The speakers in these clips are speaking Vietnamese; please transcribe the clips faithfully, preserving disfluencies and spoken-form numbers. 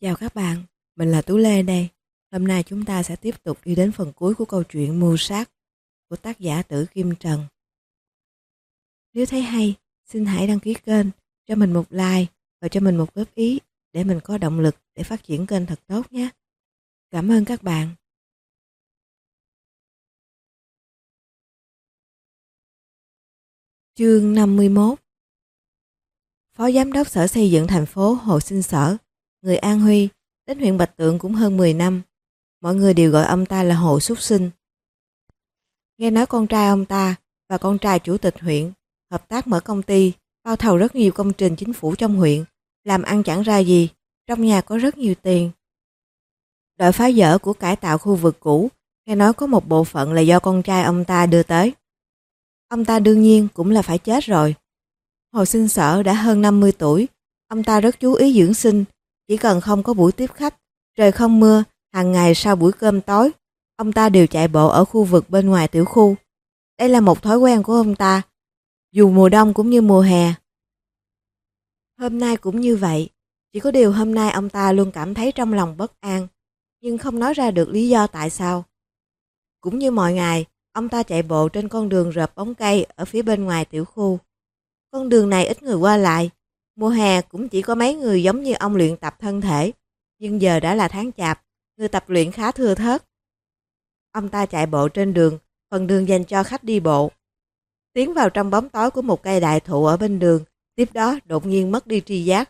Chào các bạn, mình là Tú Lê đây. Hôm nay chúng ta sẽ tiếp tục đi đến phần cuối của câu chuyện Mưu sát của tác giả Tử Kim Trần. Nếu thấy hay, xin hãy đăng ký kênh, cho mình một like và cho mình một góp ý để mình có động lực để phát triển kênh thật tốt nhé. Cảm ơn các bạn. Chương năm mươi mốt. Phó Giám đốc Sở Xây dựng thành phố Hồ Sinh Sở, người An Huy, đến huyện Bạch Tượng cũng hơn mười năm. Mọi người đều gọi ông ta là Hồ Súc Sinh. Nghe nói con trai ông ta và con trai chủ tịch huyện hợp tác mở công ty, bao thầu rất nhiều công trình chính phủ trong huyện, làm ăn chẳng ra gì, trong nhà có rất nhiều tiền. Đội phá dỡ của cải tạo khu vực cũ, nghe nói có một bộ phận là do con trai ông ta đưa tới. Ông ta đương nhiên cũng là phải chết rồi. Hồ Sinh Sở đã hơn năm mươi tuổi, ông ta rất chú ý dưỡng sinh, chỉ cần không có buổi tiếp khách, trời không mưa, hàng ngày sau buổi cơm tối, ông ta đều chạy bộ ở khu vực bên ngoài tiểu khu. Đây là một thói quen của ông ta, dù mùa đông cũng như mùa hè. Hôm nay cũng như vậy, chỉ có điều hôm nay ông ta luôn cảm thấy trong lòng bất an, nhưng không nói ra được lý do tại sao. Cũng như mọi ngày, ông ta chạy bộ trên con đường rợp bóng cây ở phía bên ngoài tiểu khu. Con đường này ít người qua lại, mùa hè cũng chỉ có mấy người giống như ông luyện tập thân thể, nhưng giờ đã là tháng chạp, người tập luyện khá thưa thớt. Ông ta chạy bộ trên đường, phần đường dành cho khách đi bộ. Tiến vào trong bóng tối của một cây đại thụ ở bên đường, tiếp đó đột nhiên mất đi tri giác.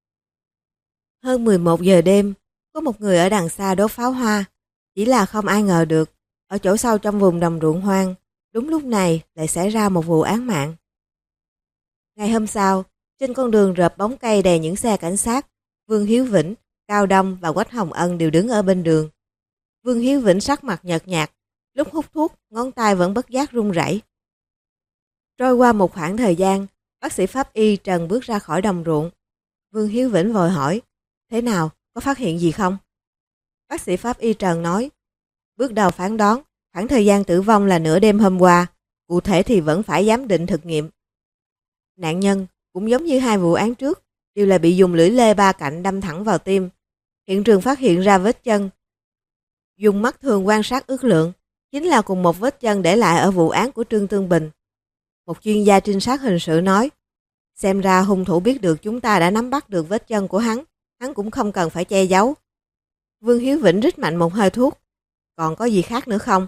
Hơn mười một giờ đêm, có một người ở đằng xa đốt pháo hoa, chỉ là không ai ngờ được, ở chỗ sâu trong vùng đồng ruộng hoang, đúng lúc này lại xảy ra một vụ án mạng. Ngày hôm sau, trên con đường rợp bóng cây đầy những xe cảnh sát, Vương Hiếu Vĩnh, Cao Đông và Quách Hồng Ân đều đứng ở bên đường. Vương Hiếu Vĩnh sắc mặt nhợt nhạt, lúc hút thuốc, ngón tay vẫn bất giác run rẩy. Trôi qua một khoảng thời gian, bác sĩ pháp y Trần bước ra khỏi đồng ruộng. Vương Hiếu Vĩnh vội hỏi, thế nào, có phát hiện gì không? Bác sĩ pháp y Trần nói, bước đầu phán đoán, khoảng thời gian tử vong là nửa đêm hôm qua, cụ thể thì vẫn phải giám định thực nghiệm. Nạn nhân, cũng giống như hai vụ án trước, đều là bị dùng lưỡi lê ba cạnh đâm thẳng vào tim. Hiện trường phát hiện ra vết chân. Dùng mắt thường quan sát ước lượng, chính là cùng một vết chân để lại ở vụ án của Trương Tương Bình. Một chuyên gia trinh sát hình sự nói, xem ra hung thủ biết được chúng ta đã nắm bắt được vết chân của hắn, hắn cũng không cần phải che giấu. Vương Hiếu Vĩnh rít mạnh một hơi thuốc. Còn có gì khác nữa không?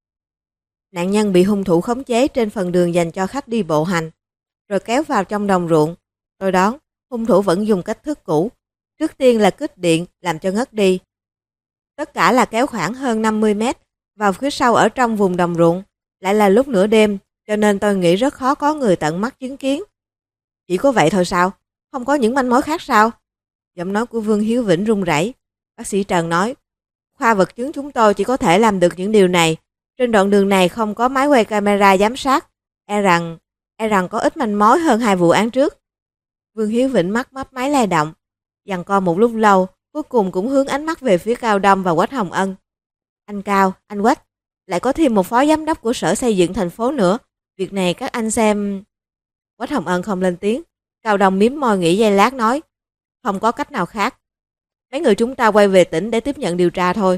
Nạn nhân bị hung thủ khống chế trên phần đường dành cho khách đi bộ hành, rồi kéo vào trong đồng ruộng. Tôi đoán, hung thủ vẫn dùng cách thức cũ. Trước tiên là kích điện làm cho ngất đi. Tất cả là kéo khoảng hơn năm mươi mét vào phía sau ở trong vùng đồng ruộng. Lại là lúc nửa đêm, cho nên tôi nghĩ rất khó có người tận mắt chứng kiến. Chỉ có vậy thôi sao? Không có những manh mối khác sao? Giọng nói của Vương Hiếu Vĩnh run rẩy. Bác sĩ Trần nói, khoa vật chứng chúng tôi chỉ có thể làm được những điều này. Trên đoạn đường này không có máy quay camera giám sát. E rằng, e rằng có ít manh mối hơn hai vụ án trước. Vương Hiếu Vĩnh mắt mấp máy lay động. Giằng co một lúc lâu, cuối cùng cũng hướng ánh mắt về phía Cao Đông và Quách Hồng Ân. Anh Cao, anh Quách, lại có thêm một phó giám đốc của Sở Xây dựng thành phố nữa. Việc này các anh xem... Quách Hồng Ân không lên tiếng. Cao Đông mím môi nghĩ giây lát nói, không có cách nào khác. Mấy người chúng ta quay về tỉnh để tiếp nhận điều tra thôi.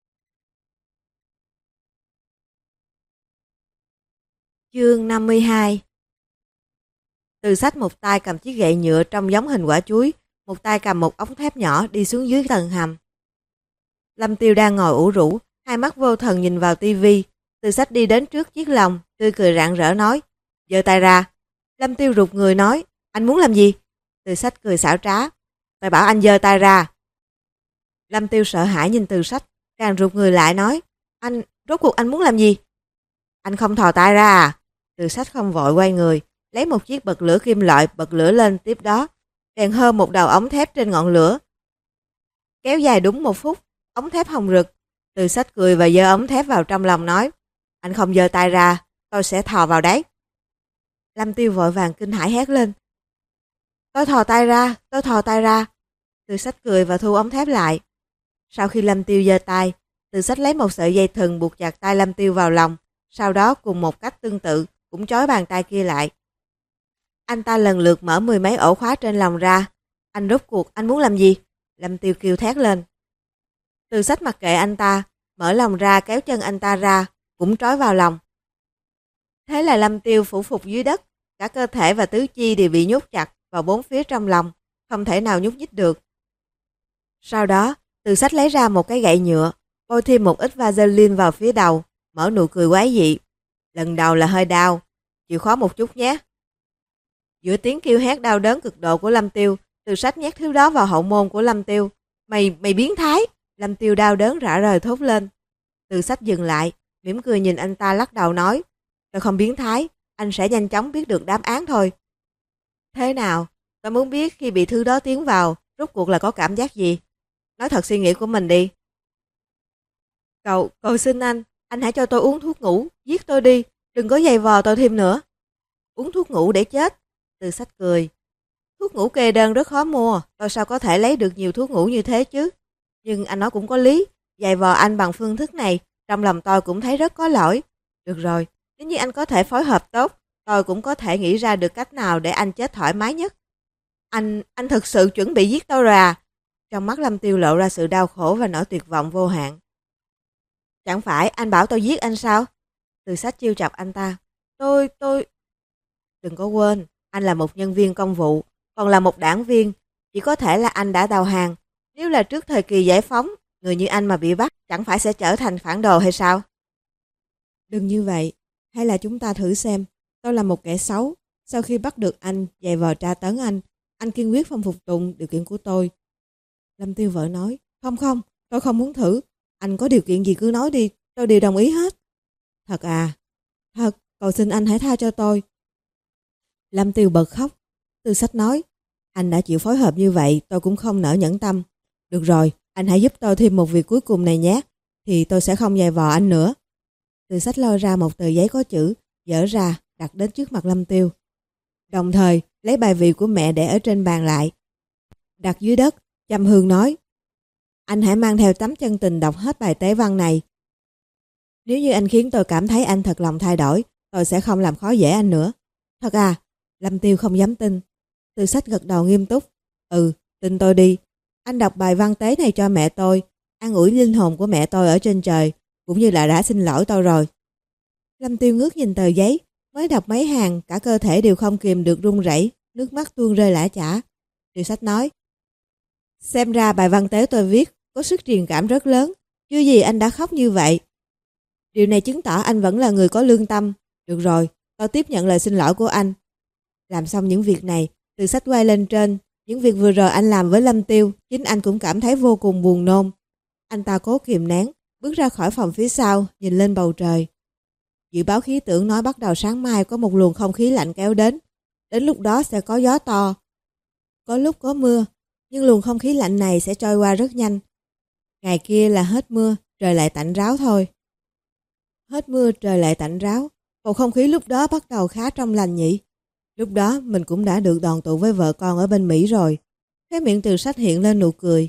Chương năm mươi hai. Từ Sách một tay cầm chiếc gậy nhựa trông giống hình quả chuối, một tay cầm một ống thép nhỏ đi xuống dưới tầng hầm. Lâm Tiêu đang ngồi ủ rũ, hai mắt vô thần nhìn vào tivi. Từ Sách đi đến trước chiếc lồng, tươi cười rạng rỡ nói, giơ tay ra. Lâm Tiêu rụt người nói, anh muốn làm gì? Từ Sách cười xảo trá, tôi bảo anh giơ tay ra. Lâm Tiêu sợ hãi nhìn Từ Sách, càng rụt người lại nói, anh, rốt cuộc anh muốn làm gì? Anh không thò tay ra à? Từ Sách không vội quay người, lấy một chiếc bật lửa kim loại bật lửa lên, tiếp đó bèn hơ một đầu ống thép trên ngọn lửa. Kéo dài đúng một phút, ống thép hồng rực. Từ Sách cười và giơ ống thép vào trong lòng nói, anh không giơ tay ra, tôi sẽ thò vào đấy. Lâm Tiêu vội vàng kinh hãi hét lên, tôi thò tay ra, tôi thò tay ra. Từ Sách cười và thu ống thép lại. Sau khi Lâm Tiêu giơ tay, Từ Sách lấy một sợi dây thừng buộc chặt tay Lâm Tiêu vào lòng, sau đó cùng một cách tương tự cũng trói bàn tay kia lại. Anh ta lần lượt mở mười mấy ổ khóa trên lòng ra. Anh rốt cuộc anh muốn làm gì? Lâm Tiêu kêu thét lên. Từ Sách mặc kệ anh ta, mở lòng ra kéo chân anh ta ra, cũng trói vào lòng. Thế là Lâm Tiêu phủ phục dưới đất, cả cơ thể và tứ chi đều bị nhốt chặt vào bốn phía trong lòng, không thể nào nhúc nhích được. Sau đó, Từ Sách lấy ra một cái gậy nhựa, bôi thêm một ít vaseline vào phía đầu, mở nụ cười quái dị. Lần đầu là hơi đau, chịu khó một chút nhé. Giữa tiếng kêu hét đau đớn cực độ của Lâm Tiêu, Từ Sách nhét thứ đó vào hậu môn của Lâm Tiêu. Mày, mày biến thái! Lâm Tiêu đau đớn rã rời thốt lên. Từ Sách dừng lại, mỉm cười nhìn anh ta lắc đầu nói, tôi không biến thái, anh sẽ nhanh chóng biết được đáp án thôi. Thế nào? Tôi muốn biết khi bị thứ đó tiến vào, rốt cuộc là có cảm giác gì? Nói thật suy nghĩ của mình đi. Cậu, cầu xin anh, anh hãy cho tôi uống thuốc ngủ, giết tôi đi, đừng có giày vò tôi thêm nữa. Uống thuốc ngủ để chết? Từ Sách cười. Thuốc ngủ kê đơn rất khó mua, tôi sao có thể lấy được nhiều thuốc ngủ như thế chứ? Nhưng anh nói cũng có lý, giày vò anh bằng phương thức này, trong lòng tôi cũng thấy rất có lỗi. Được rồi, nếu như anh có thể phối hợp tốt, tôi cũng có thể nghĩ ra được cách nào để anh chết thoải mái nhất. Anh, anh thực sự chuẩn bị giết tôi rồi à? Trong mắt Lâm Tiêu lộ ra sự đau khổ và nỗi tuyệt vọng vô hạn. Chẳng phải anh bảo tôi giết anh sao? Từ Sách trêu chọc anh ta. Tôi, tôi... Đừng có quên, anh là một nhân viên công vụ, còn là một đảng viên. Chỉ có thể là anh đã đầu hàng. Nếu là trước thời kỳ giải phóng, người như anh mà bị bắt, chẳng phải sẽ trở thành phản đồ hay sao? Đừng như vậy, hay là chúng ta thử xem. Tôi là một kẻ xấu. Sau khi bắt được anh, giày vò tra tấn anh, anh kiên quyết không phục tùng điều kiện của tôi. Lâm Tiêu vợ nói, không không, tôi không muốn thử. Anh có điều kiện gì cứ nói đi, tôi đều đồng ý hết. Thật à? Thật, cầu xin anh hãy tha cho tôi. Lâm Tiêu bật khóc. Từ Sách nói, anh đã chịu phối hợp như vậy, tôi cũng không nỡ nhẫn tâm. Được rồi, anh hãy giúp tôi thêm một việc cuối cùng này nhé, thì tôi sẽ không giày vò anh nữa. Từ Sách lôi ra một tờ giấy có chữ, dở ra, đặt đến trước mặt Lâm Tiêu. Đồng thời, lấy bài vị của mẹ để ở trên bàn lại. Đặt dưới đất, Trầm Hương nói, anh hãy mang theo tấm chân tình đọc hết bài tế văn này. Nếu như anh khiến tôi cảm thấy anh thật lòng thay đổi, tôi sẽ không làm khó dễ anh nữa. Thật à? Lâm Tiêu không dám tin. Từ Sách gật đầu nghiêm túc. Ừ, tin tôi đi. Anh đọc bài văn tế này cho mẹ tôi, an ủi linh hồn của mẹ tôi ở trên trời, cũng như là đã xin lỗi tôi rồi. Lâm Tiêu ngước nhìn tờ giấy, mới đọc mấy hàng, cả cơ thể đều không kìm được run rẩy, nước mắt tuôn rơi lã chã. Từ Sách nói, xem ra bài văn tế tôi viết có sức truyền cảm rất lớn, chưa gì anh đã khóc như vậy. Điều này chứng tỏ anh vẫn là người có lương tâm. Được rồi, tôi tiếp nhận lời xin lỗi của anh. Làm xong những việc này, Từ Sách quay lên trên. Những việc vừa rồi anh làm với Lâm Tiêu, chính anh cũng cảm thấy vô cùng buồn nôn. Anh ta cố kìm nén, bước ra khỏi phòng phía sau, nhìn lên bầu trời. Dự báo khí tượng nói bắt đầu sáng mai có một luồng không khí lạnh kéo đến. Đến lúc đó sẽ có gió to. Có lúc có mưa, nhưng luồng không khí lạnh này sẽ trôi qua rất nhanh. Ngày kia là hết mưa, trời lại tạnh ráo thôi. Hết mưa trời lại tạnh ráo, bầu không khí lúc đó bắt đầu khá trong lành nhỉ. Lúc đó mình cũng đã được đoàn tụ với vợ con ở bên Mỹ rồi. Khóe miệng Từ Sách hiện lên nụ cười.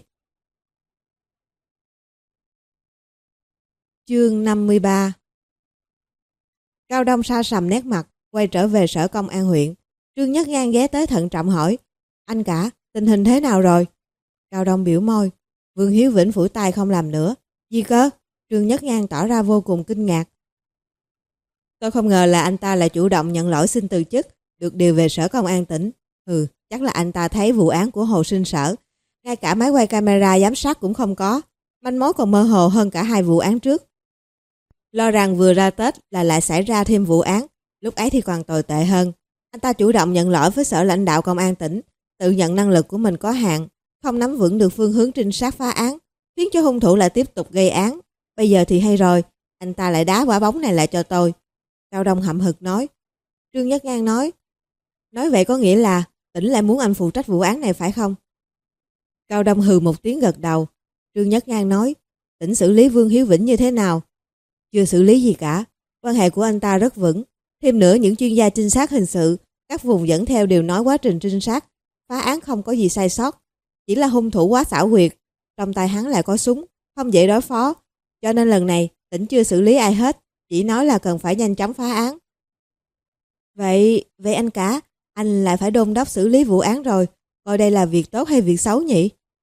Chương năm mươi ba. Cao Đông sa sầm nét mặt, quay trở về sở công an huyện. Trương Nhất Ngang ghé tới thận trọng hỏi, anh cả, tình hình thế nào rồi? Cao Đông biểu môi, Vương Hiếu Vĩnh phủi tay không làm nữa. Gì cơ? Trương Nhất Ngang tỏ ra vô cùng kinh ngạc. Tôi không ngờ là anh ta lại chủ động nhận lỗi xin từ chức, được điều về sở công an tỉnh. Ừ, chắc là anh ta thấy vụ án của Hồ Sinh Sở. Ngay cả máy quay camera giám sát cũng không có. Manh mối còn mơ hồ hơn cả hai vụ án trước. Lo rằng vừa ra Tết là lại xảy ra thêm vụ án. Lúc ấy thì còn tồi tệ hơn. Anh ta chủ động nhận lỗi với sở lãnh đạo công an tỉnh, tự nhận năng lực của mình có hạn, không nắm vững được phương hướng trinh sát phá án, khiến cho hung thủ lại tiếp tục gây án. Bây giờ thì hay rồi, anh ta lại đá quả bóng này lại cho tôi. Cao Đông hậm hực nói. Trương Nhất Ngang nói, nói vậy có nghĩa là tỉnh lại muốn anh phụ trách vụ án này phải không? Cao Đông hừ một tiếng gật đầu. Trương Nhất Ngang nói, tỉnh xử lý Vương Hiếu Vĩnh như thế nào? Chưa xử lý gì cả, quan hệ của anh ta rất vững. Thêm nữa những chuyên gia trinh sát hình sự, các vùng dẫn theo đều nói quá trình trinh sát, phá án không có gì sai sót. Chỉ là hung thủ quá xảo quyệt, trong tay hắn lại có súng, không dễ đối phó. Cho nên lần này tỉnh chưa xử lý ai hết, chỉ nói là cần phải nhanh chóng phá án. Vậy, vậy anh cả, anh lại phải đôn đốc xử lý vụ án rồi, coi đây là việc tốt hay việc xấu nhỉ?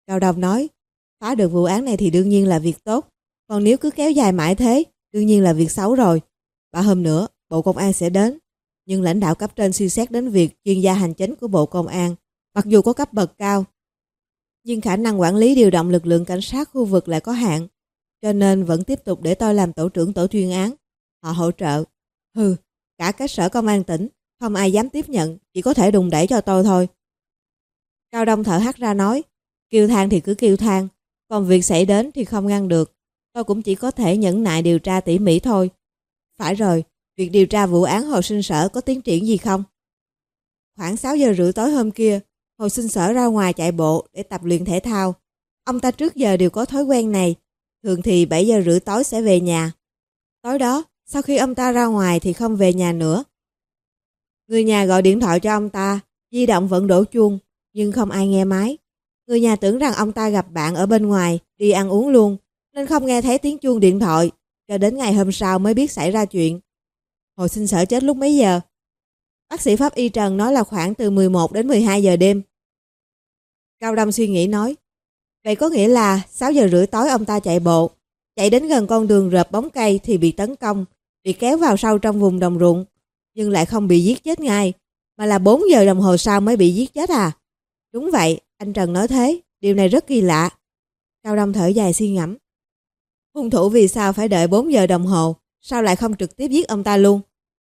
Cao Đông nói, phá được vụ án này thì đương nhiên là việc tốt, còn nếu cứ kéo dài mãi thế, đương nhiên là việc xấu rồi. Ba hôm nữa, Bộ Công an sẽ đến, nhưng lãnh đạo cấp trên suy xét đến việc chuyên gia hành chính của Bộ Công an, mặc dù có cấp bậc cao, nhưng khả năng quản lý điều động lực lượng cảnh sát khu vực lại có hạn, cho nên vẫn tiếp tục để tôi làm tổ trưởng tổ chuyên án. Họ hỗ trợ. Hừ, cả cái sở công an tỉnh, không ai dám tiếp nhận, chỉ có thể đùn đẩy cho tôi thôi. Cao Đông thở hắt ra nói, kêu than thì cứ kêu than, còn việc xảy đến thì không ngăn được. Tôi cũng chỉ có thể nhẫn nại điều tra tỉ mỉ thôi. Phải rồi, việc điều tra vụ án Hồ Sinh Sở có tiến triển gì không? Khoảng sáu giờ rưỡi tối hôm kia, Hồ Sinh Sở ra ngoài chạy bộ để tập luyện thể thao. Ông ta trước giờ đều có thói quen này, thường thì bảy giờ rưỡi tối sẽ về nhà. Tối đó, sau khi ông ta ra ngoài thì không về nhà nữa. Người nhà gọi điện thoại cho ông ta, di động vẫn đổ chuông, nhưng không ai nghe máy. Người nhà tưởng rằng ông ta gặp bạn ở bên ngoài, đi ăn uống luôn, nên không nghe thấy tiếng chuông điện thoại, cho đến ngày hôm sau mới biết xảy ra chuyện. Hồ Sinh Sở chết lúc mấy giờ? Bác sĩ pháp y Trần nói là khoảng từ mười một đến mười hai giờ đêm. Cao Đông suy nghĩ nói, vậy có nghĩa là sáu giờ rưỡi tối ông ta chạy bộ, chạy đến gần con đường rợp bóng cây thì bị tấn công, bị kéo vào sâu trong vùng đồng ruộng, nhưng lại không bị giết chết ngay, mà là bốn giờ đồng hồ sau mới bị giết chết à? Đúng vậy, anh Trần nói thế, điều này rất kỳ lạ. Cao Đông thở dài suy ngẫm. Hung thủ vì sao phải đợi bốn giờ đồng hồ, sao lại không trực tiếp giết ông ta luôn?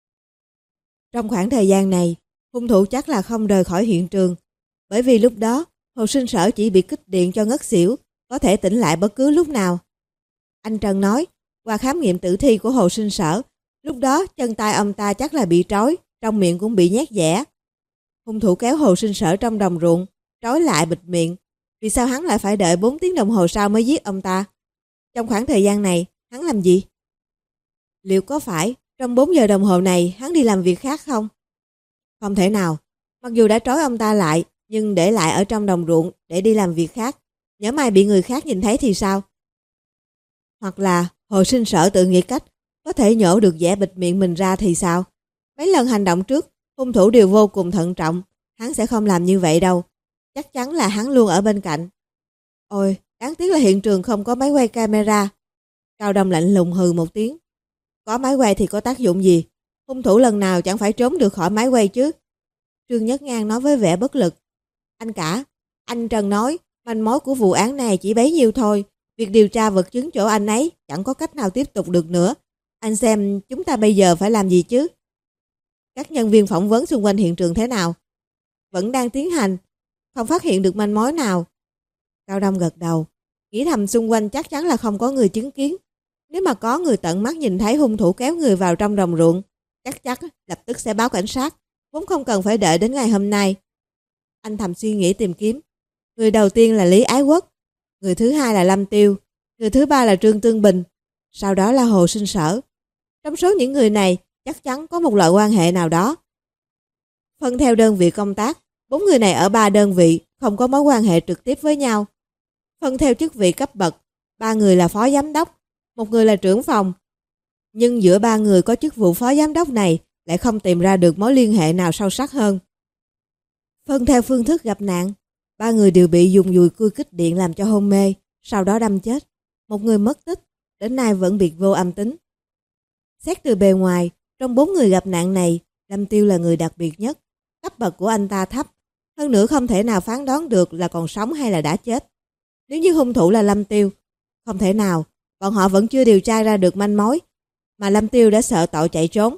Trong khoảng thời gian này, hung thủ chắc là không rời khỏi hiện trường, bởi vì lúc đó Hồ Sinh Sở chỉ bị kích điện cho ngất xỉu, có thể tỉnh lại bất cứ lúc nào. Anh Trần nói, qua khám nghiệm tử thi của Hồ Sinh Sở, lúc đó chân tay ông ta chắc là bị trói, trong miệng cũng bị nhét dẻ. Hung thủ kéo Hồ Sinh Sở trong đồng ruộng, trói lại bịt miệng. Vì sao hắn lại phải đợi bốn tiếng đồng hồ sau mới giết ông ta? Trong khoảng thời gian này, hắn làm gì? Liệu có phải trong bốn giờ đồng hồ này hắn đi làm việc khác không? Không thể nào. Mặc dù đã trói ông ta lại, nhưng để lại ở trong đồng ruộng để đi làm việc khác. Nhỡ mai bị người khác nhìn thấy thì sao? Hoặc là Hồ Sinh Sở tự nghĩ cách có thể nhổ được dẻ bịt miệng mình ra thì sao? Mấy lần hành động trước, hung thủ đều vô cùng thận trọng. Hắn sẽ không làm như vậy đâu. Chắc chắn là hắn luôn ở bên cạnh. Ôi, đáng tiếc là hiện trường không có máy quay camera. Cao Đông lạnh lùng hừ một tiếng. Có máy quay thì có tác dụng gì? Hung thủ lần nào chẳng phải trốn được khỏi máy quay chứ? Trương Nhất Ngang nói với vẻ bất lực. Anh cả, anh Trần nói, manh mối của vụ án này chỉ bấy nhiêu thôi. Việc điều tra vật chứng chỗ anh ấy chẳng có cách nào tiếp tục được nữa. Anh xem chúng ta bây giờ phải làm gì chứ? Các nhân viên phỏng vấn xung quanh hiện trường thế nào? Vẫn đang tiến hành, không phát hiện được manh mối nào. Cao Đông gật đầu, nghĩ thầm xung quanh chắc chắn là không có người chứng kiến. Nếu mà có người tận mắt nhìn thấy hung thủ kéo người vào trong đồng ruộng, chắc chắn lập tức sẽ báo cảnh sát, vốn không cần phải đợi đến ngày hôm nay. Anh thầm suy nghĩ tìm kiếm. Người đầu tiên là Lý Ái Quốc, người thứ hai là Lâm Tiêu, người thứ ba là Trương Tương Bình, sau đó là Hồ Sinh Sở. Trong số những người này, chắc chắn có một loại quan hệ nào đó. Phân theo đơn vị công tác, bốn người này ở ba đơn vị không có mối quan hệ trực tiếp với nhau. Phân theo chức vị cấp bậc, ba người là phó giám đốc, một người là trưởng phòng. Nhưng giữa ba người có chức vụ phó giám đốc này lại không tìm ra được mối liên hệ nào sâu sắc hơn. Phân theo phương thức gặp nạn, ba người đều bị dùng dùi cui kích điện làm cho hôn mê, sau đó đâm chết. Một người mất tích, đến nay vẫn biệt vô âm tính. Xét từ bề ngoài, trong bốn người gặp nạn này, Lâm Tiêu là người đặc biệt nhất. Cấp bậc của anh ta thấp, hơn nữa không thể nào phán đoán được là còn sống hay là đã chết. Nếu như hung thủ là Lâm Tiêu, không thể nào, bọn họ vẫn chưa điều tra ra được manh mối, mà Lâm Tiêu đã sợ tội chạy trốn.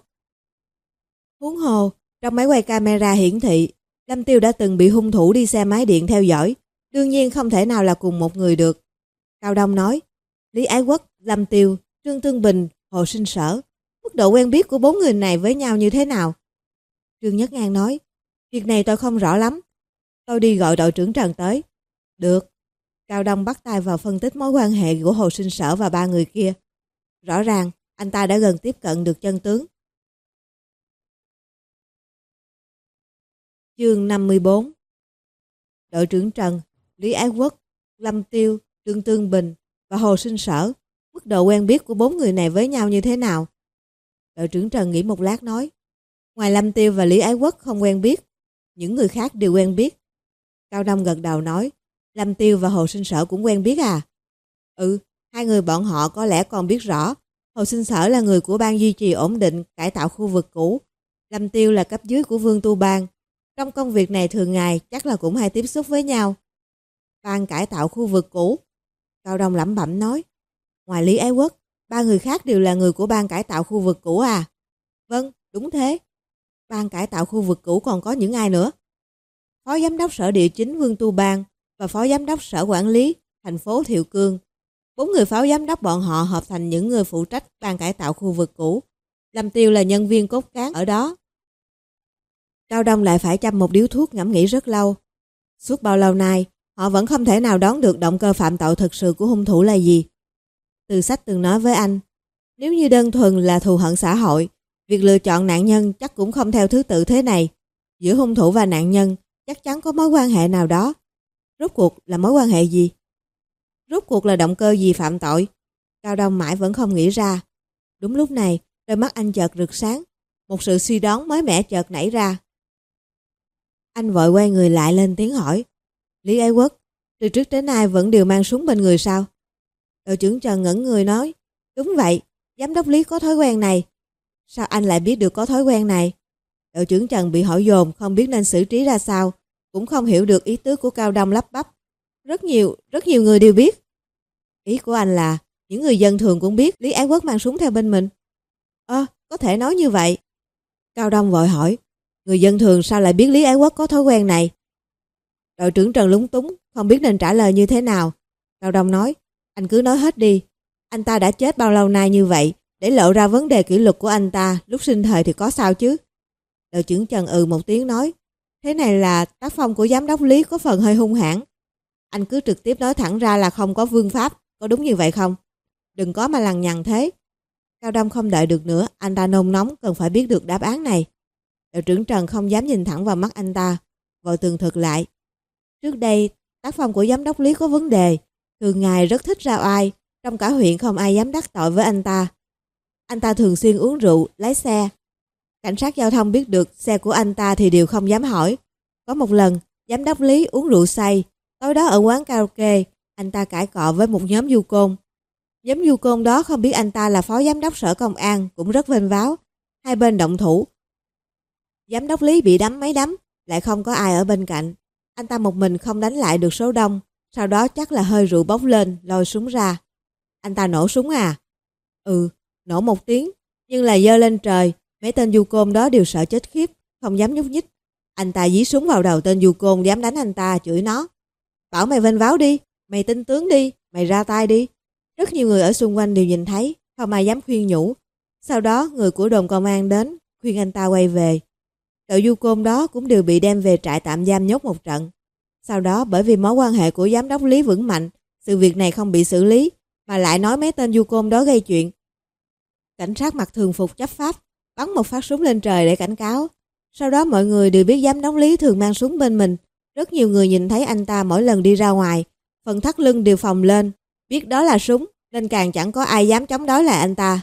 Huống hồ, trong máy quay camera hiển thị, Lâm Tiêu đã từng bị hung thủ đi xe máy điện theo dõi, đương nhiên không thể nào là cùng một người được. Cao Đông nói, Lý Ái Quốc, Lâm Tiêu, Trương Tương Bình, Hồ Sinh Sở, mức độ quen biết của bốn người này với nhau như thế nào? Trương Nhất Ngang nói, việc này tôi không rõ lắm, tôi đi gọi đội trưởng Trần tới. Được. Cao Đông bắt tay vào phân tích mối quan hệ của Hồ Sinh Sở và ba người kia. Rõ ràng, anh ta đã gần tiếp cận được chân tướng. Chương năm mươi bốn. Đội trưởng Trần, Lý Ái Quốc, Lâm Tiêu, Trương Tương Bình và Hồ Sinh Sở, mức độ quen biết của bốn người này với nhau như thế nào? Đội trưởng Trần nghĩ một lát nói, ngoài Lâm Tiêu và Lý Ái Quốc không quen biết, những người khác đều quen biết. Cao Đông gật đầu nói, Lâm Tiêu và Hồ Sinh Sở cũng quen biết à? Ừ, hai người bọn họ có lẽ còn biết rõ. Hồ Sinh Sở là người của ban duy trì ổn định cải tạo khu vực cũ. Lâm Tiêu là cấp dưới của Vương Tu Bang. Trong công việc này thường ngày chắc là cũng hay tiếp xúc với nhau. Ban cải tạo khu vực cũ. Cao Đông lẩm bẩm nói. Ngoài Lý Ái Quốc, ba người khác đều là người của ban cải tạo khu vực cũ à? Vâng, đúng thế. Ban cải tạo khu vực cũ còn có những ai nữa? Phó Giám đốc Sở Địa chính Vương Tu Bang và Phó Giám đốc Sở Quản lý thành phố Thiệu Cương. Bốn người phó giám đốc bọn họ hợp thành những người phụ trách ban cải tạo khu vực cũ. Lâm Tiêu là nhân viên cốt cán ở đó. Cao Đông lại phải chăm một điếu thuốc ngẫm nghĩ rất lâu. Suốt bao lâu nay, họ vẫn không thể nào đoán được động cơ phạm tội thực sự của hung thủ là gì. Từ Sách từng nói với anh, nếu như đơn thuần là thù hận xã hội, việc lựa chọn nạn nhân chắc cũng không theo thứ tự thế này. Giữa hung thủ và nạn nhân chắc chắn có mối quan hệ nào đó. Rốt cuộc là mối quan hệ gì? Rốt cuộc là động cơ gì phạm tội? Cao Đông mãi vẫn không nghĩ ra. Đúng lúc này, đôi mắt anh chợt rực sáng. Một sự suy đoán mới mẻ chợt nảy ra. Anh vội quay người lại lên tiếng hỏi. Lý Ái Quốc, từ trước đến nay vẫn đều mang súng bên người sao? Đội trưởng Trần ngẩn người nói. Đúng vậy, giám đốc Lý có thói quen này. Sao anh lại biết được có thói quen này? Đội trưởng Trần bị hỏi dồn, không biết nên xử trí ra sao, cũng không hiểu được ý tứ của Cao Đông lắp bắp. Rất nhiều, rất nhiều người đều biết. Ý của anh là những người dân thường cũng biết Lý Ái Quốc mang súng theo bên mình. Ơ, có thể nói như vậy. Cao Đông vội hỏi, người dân thường sao lại biết Lý Ái Quốc có thói quen này? Đội trưởng Trần lúng túng, không biết nên trả lời như thế nào. Cao Đông nói, anh cứ nói hết đi. Anh ta đã chết bao lâu nay như vậy, để lộ ra vấn đề kỷ luật của anh ta lúc sinh thời thì có sao chứ? Đội trưởng Trần ừ một tiếng nói, thế này là tác phong của giám đốc Lý có phần hơi hung hãn. Anh cứ trực tiếp nói thẳng ra là không có vương pháp, có đúng như vậy không? Đừng có mà lằng nhằng thế. Cao Đông không đợi được nữa, anh ta nôn nóng cần phải biết được đáp án này. Đội trưởng Trần không dám nhìn thẳng vào mắt anh ta, vội tường thuật lại. Trước đây, tác phong của giám đốc Lý có vấn đề, thường ngày rất thích ra oai, trong cả huyện không ai dám đắc tội với anh ta. Anh ta thường xuyên uống rượu, lái xe. Cảnh sát giao thông biết được xe của anh ta thì đều không dám hỏi. Có một lần, giám đốc Lý uống rượu say, tối đó ở quán karaoke, anh ta cãi cọ với một nhóm du côn. Nhóm du côn đó không biết anh ta là phó giám đốc sở công an, cũng rất vênh váo. Hai bên động thủ. Giám đốc Lý bị đấm mấy đấm, lại không có ai ở bên cạnh. Anh ta một mình không đánh lại được số đông, sau đó chắc là hơi rượu bốc lên, lôi súng ra. Anh ta nổ súng à? Ừ, nổ một tiếng, nhưng là giơ lên trời, mấy tên du côn đó đều sợ chết khiếp, không dám nhúc nhích. Anh ta dí súng vào đầu tên du côn dám đánh anh ta, chửi nó. Bảo mày vênh váo đi, mày tinh tướng đi, mày ra tay đi. Rất nhiều người ở xung quanh đều nhìn thấy, không ai dám khuyên nhủ. Sau đó người của đồn công an đến, khuyên anh ta quay về. Đội du côn đó cũng đều bị đem về trại tạm giam nhốt một trận. Sau đó bởi vì mối quan hệ của giám đốc Lý vững mạnh, sự việc này không bị xử lý, mà lại nói mấy tên du côn đó gây chuyện. Cảnh sát mặc thường phục chấp pháp, bắn một phát súng lên trời để cảnh cáo. Sau đó mọi người đều biết giám đốc Lý thường mang súng bên mình. Rất nhiều người nhìn thấy anh ta mỗi lần đi ra ngoài, phần thắt lưng đều phồng lên, biết đó là súng, nên càng chẳng có ai dám chống đối lại anh ta.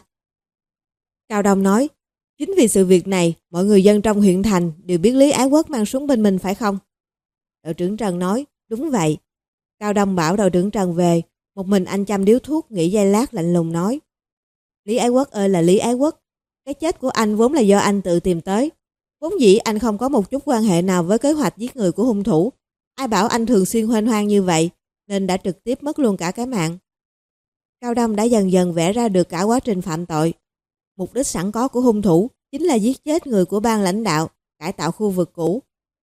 Cao Đông nói, chính vì sự việc này, mọi người dân trong huyện thành đều biết Lý Ái Quốc mang súng bên mình phải không? Đội trưởng Trần nói, đúng vậy. Cao Đông bảo đội trưởng Trần về, một mình anh chăm điếu thuốc, nghĩ giây lát lạnh lùng nói. Lý Ái Quốc ơi là Lý Ái Quốc, cái chết của anh vốn là do anh tự tìm tới. Vốn dĩ anh không có một chút quan hệ nào với kế hoạch giết người của hung thủ. Ai bảo anh thường xuyên huênh hoang như vậy, nên đã trực tiếp mất luôn cả cái mạng. Cao Đông đã dần dần vẽ ra được cả quá trình phạm tội. Mục đích sẵn có của hung thủ chính là giết chết người của ban lãnh đạo, cải tạo khu vực cũ.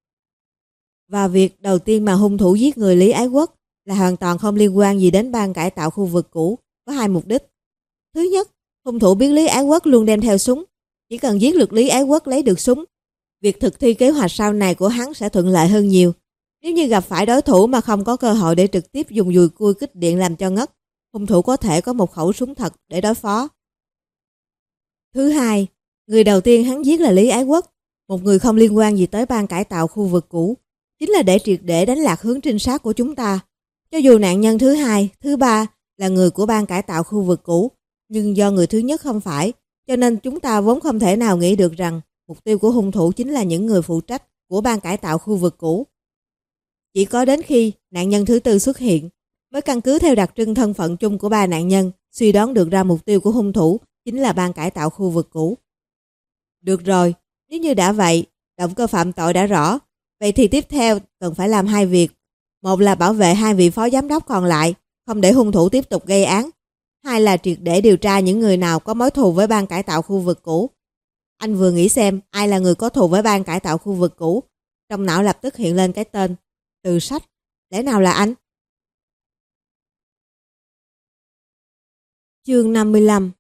Và việc đầu tiên mà hung thủ giết người Lý Ái Quốc là hoàn toàn không liên quan gì đến ban cải tạo khu vực cũ, có hai mục đích. Thứ nhất, hung thủ biết Lý Ái Quốc luôn đem theo súng, chỉ cần giết được Lý Ái Quốc lấy được súng, việc thực thi kế hoạch sau này của hắn sẽ thuận lợi hơn nhiều. Nếu như gặp phải đối thủ mà không có cơ hội để trực tiếp dùng dùi cui kích điện làm cho ngất, hung thủ có thể có một khẩu súng thật để đối phó. Thứ hai, người đầu tiên hắn giết là Lý Ái Quốc, một người không liên quan gì tới ban cải tạo khu vực cũ, chính là để triệt để đánh lạc hướng trinh sát của chúng ta. Cho dù nạn nhân thứ hai, thứ ba là người của ban cải tạo khu vực cũ, nhưng do người thứ nhất không phải, cho nên chúng ta vốn không thể nào nghĩ được rằng mục tiêu của hung thủ chính là những người phụ trách của ban cải tạo khu vực cũ. Chỉ có đến khi nạn nhân thứ tư xuất hiện, mới căn cứ theo đặc trưng thân phận chung của ba nạn nhân, suy đoán được ra mục tiêu của hung thủ chính là ban cải tạo khu vực cũ. Được rồi, nếu như đã vậy, động cơ phạm tội đã rõ, vậy thì tiếp theo cần phải làm hai việc. Một là bảo vệ hai vị phó giám đốc còn lại, không để hung thủ tiếp tục gây án. Hai là triệt để điều tra những người nào có mối thù với ban cải tạo khu vực cũ. Anh vừa nghĩ xem ai là người có thù với ban cải tạo khu vực cũ, trong não lập tức hiện lên cái tên Từ Sách. Lẽ nào là anh? Chương năm mươi lăm.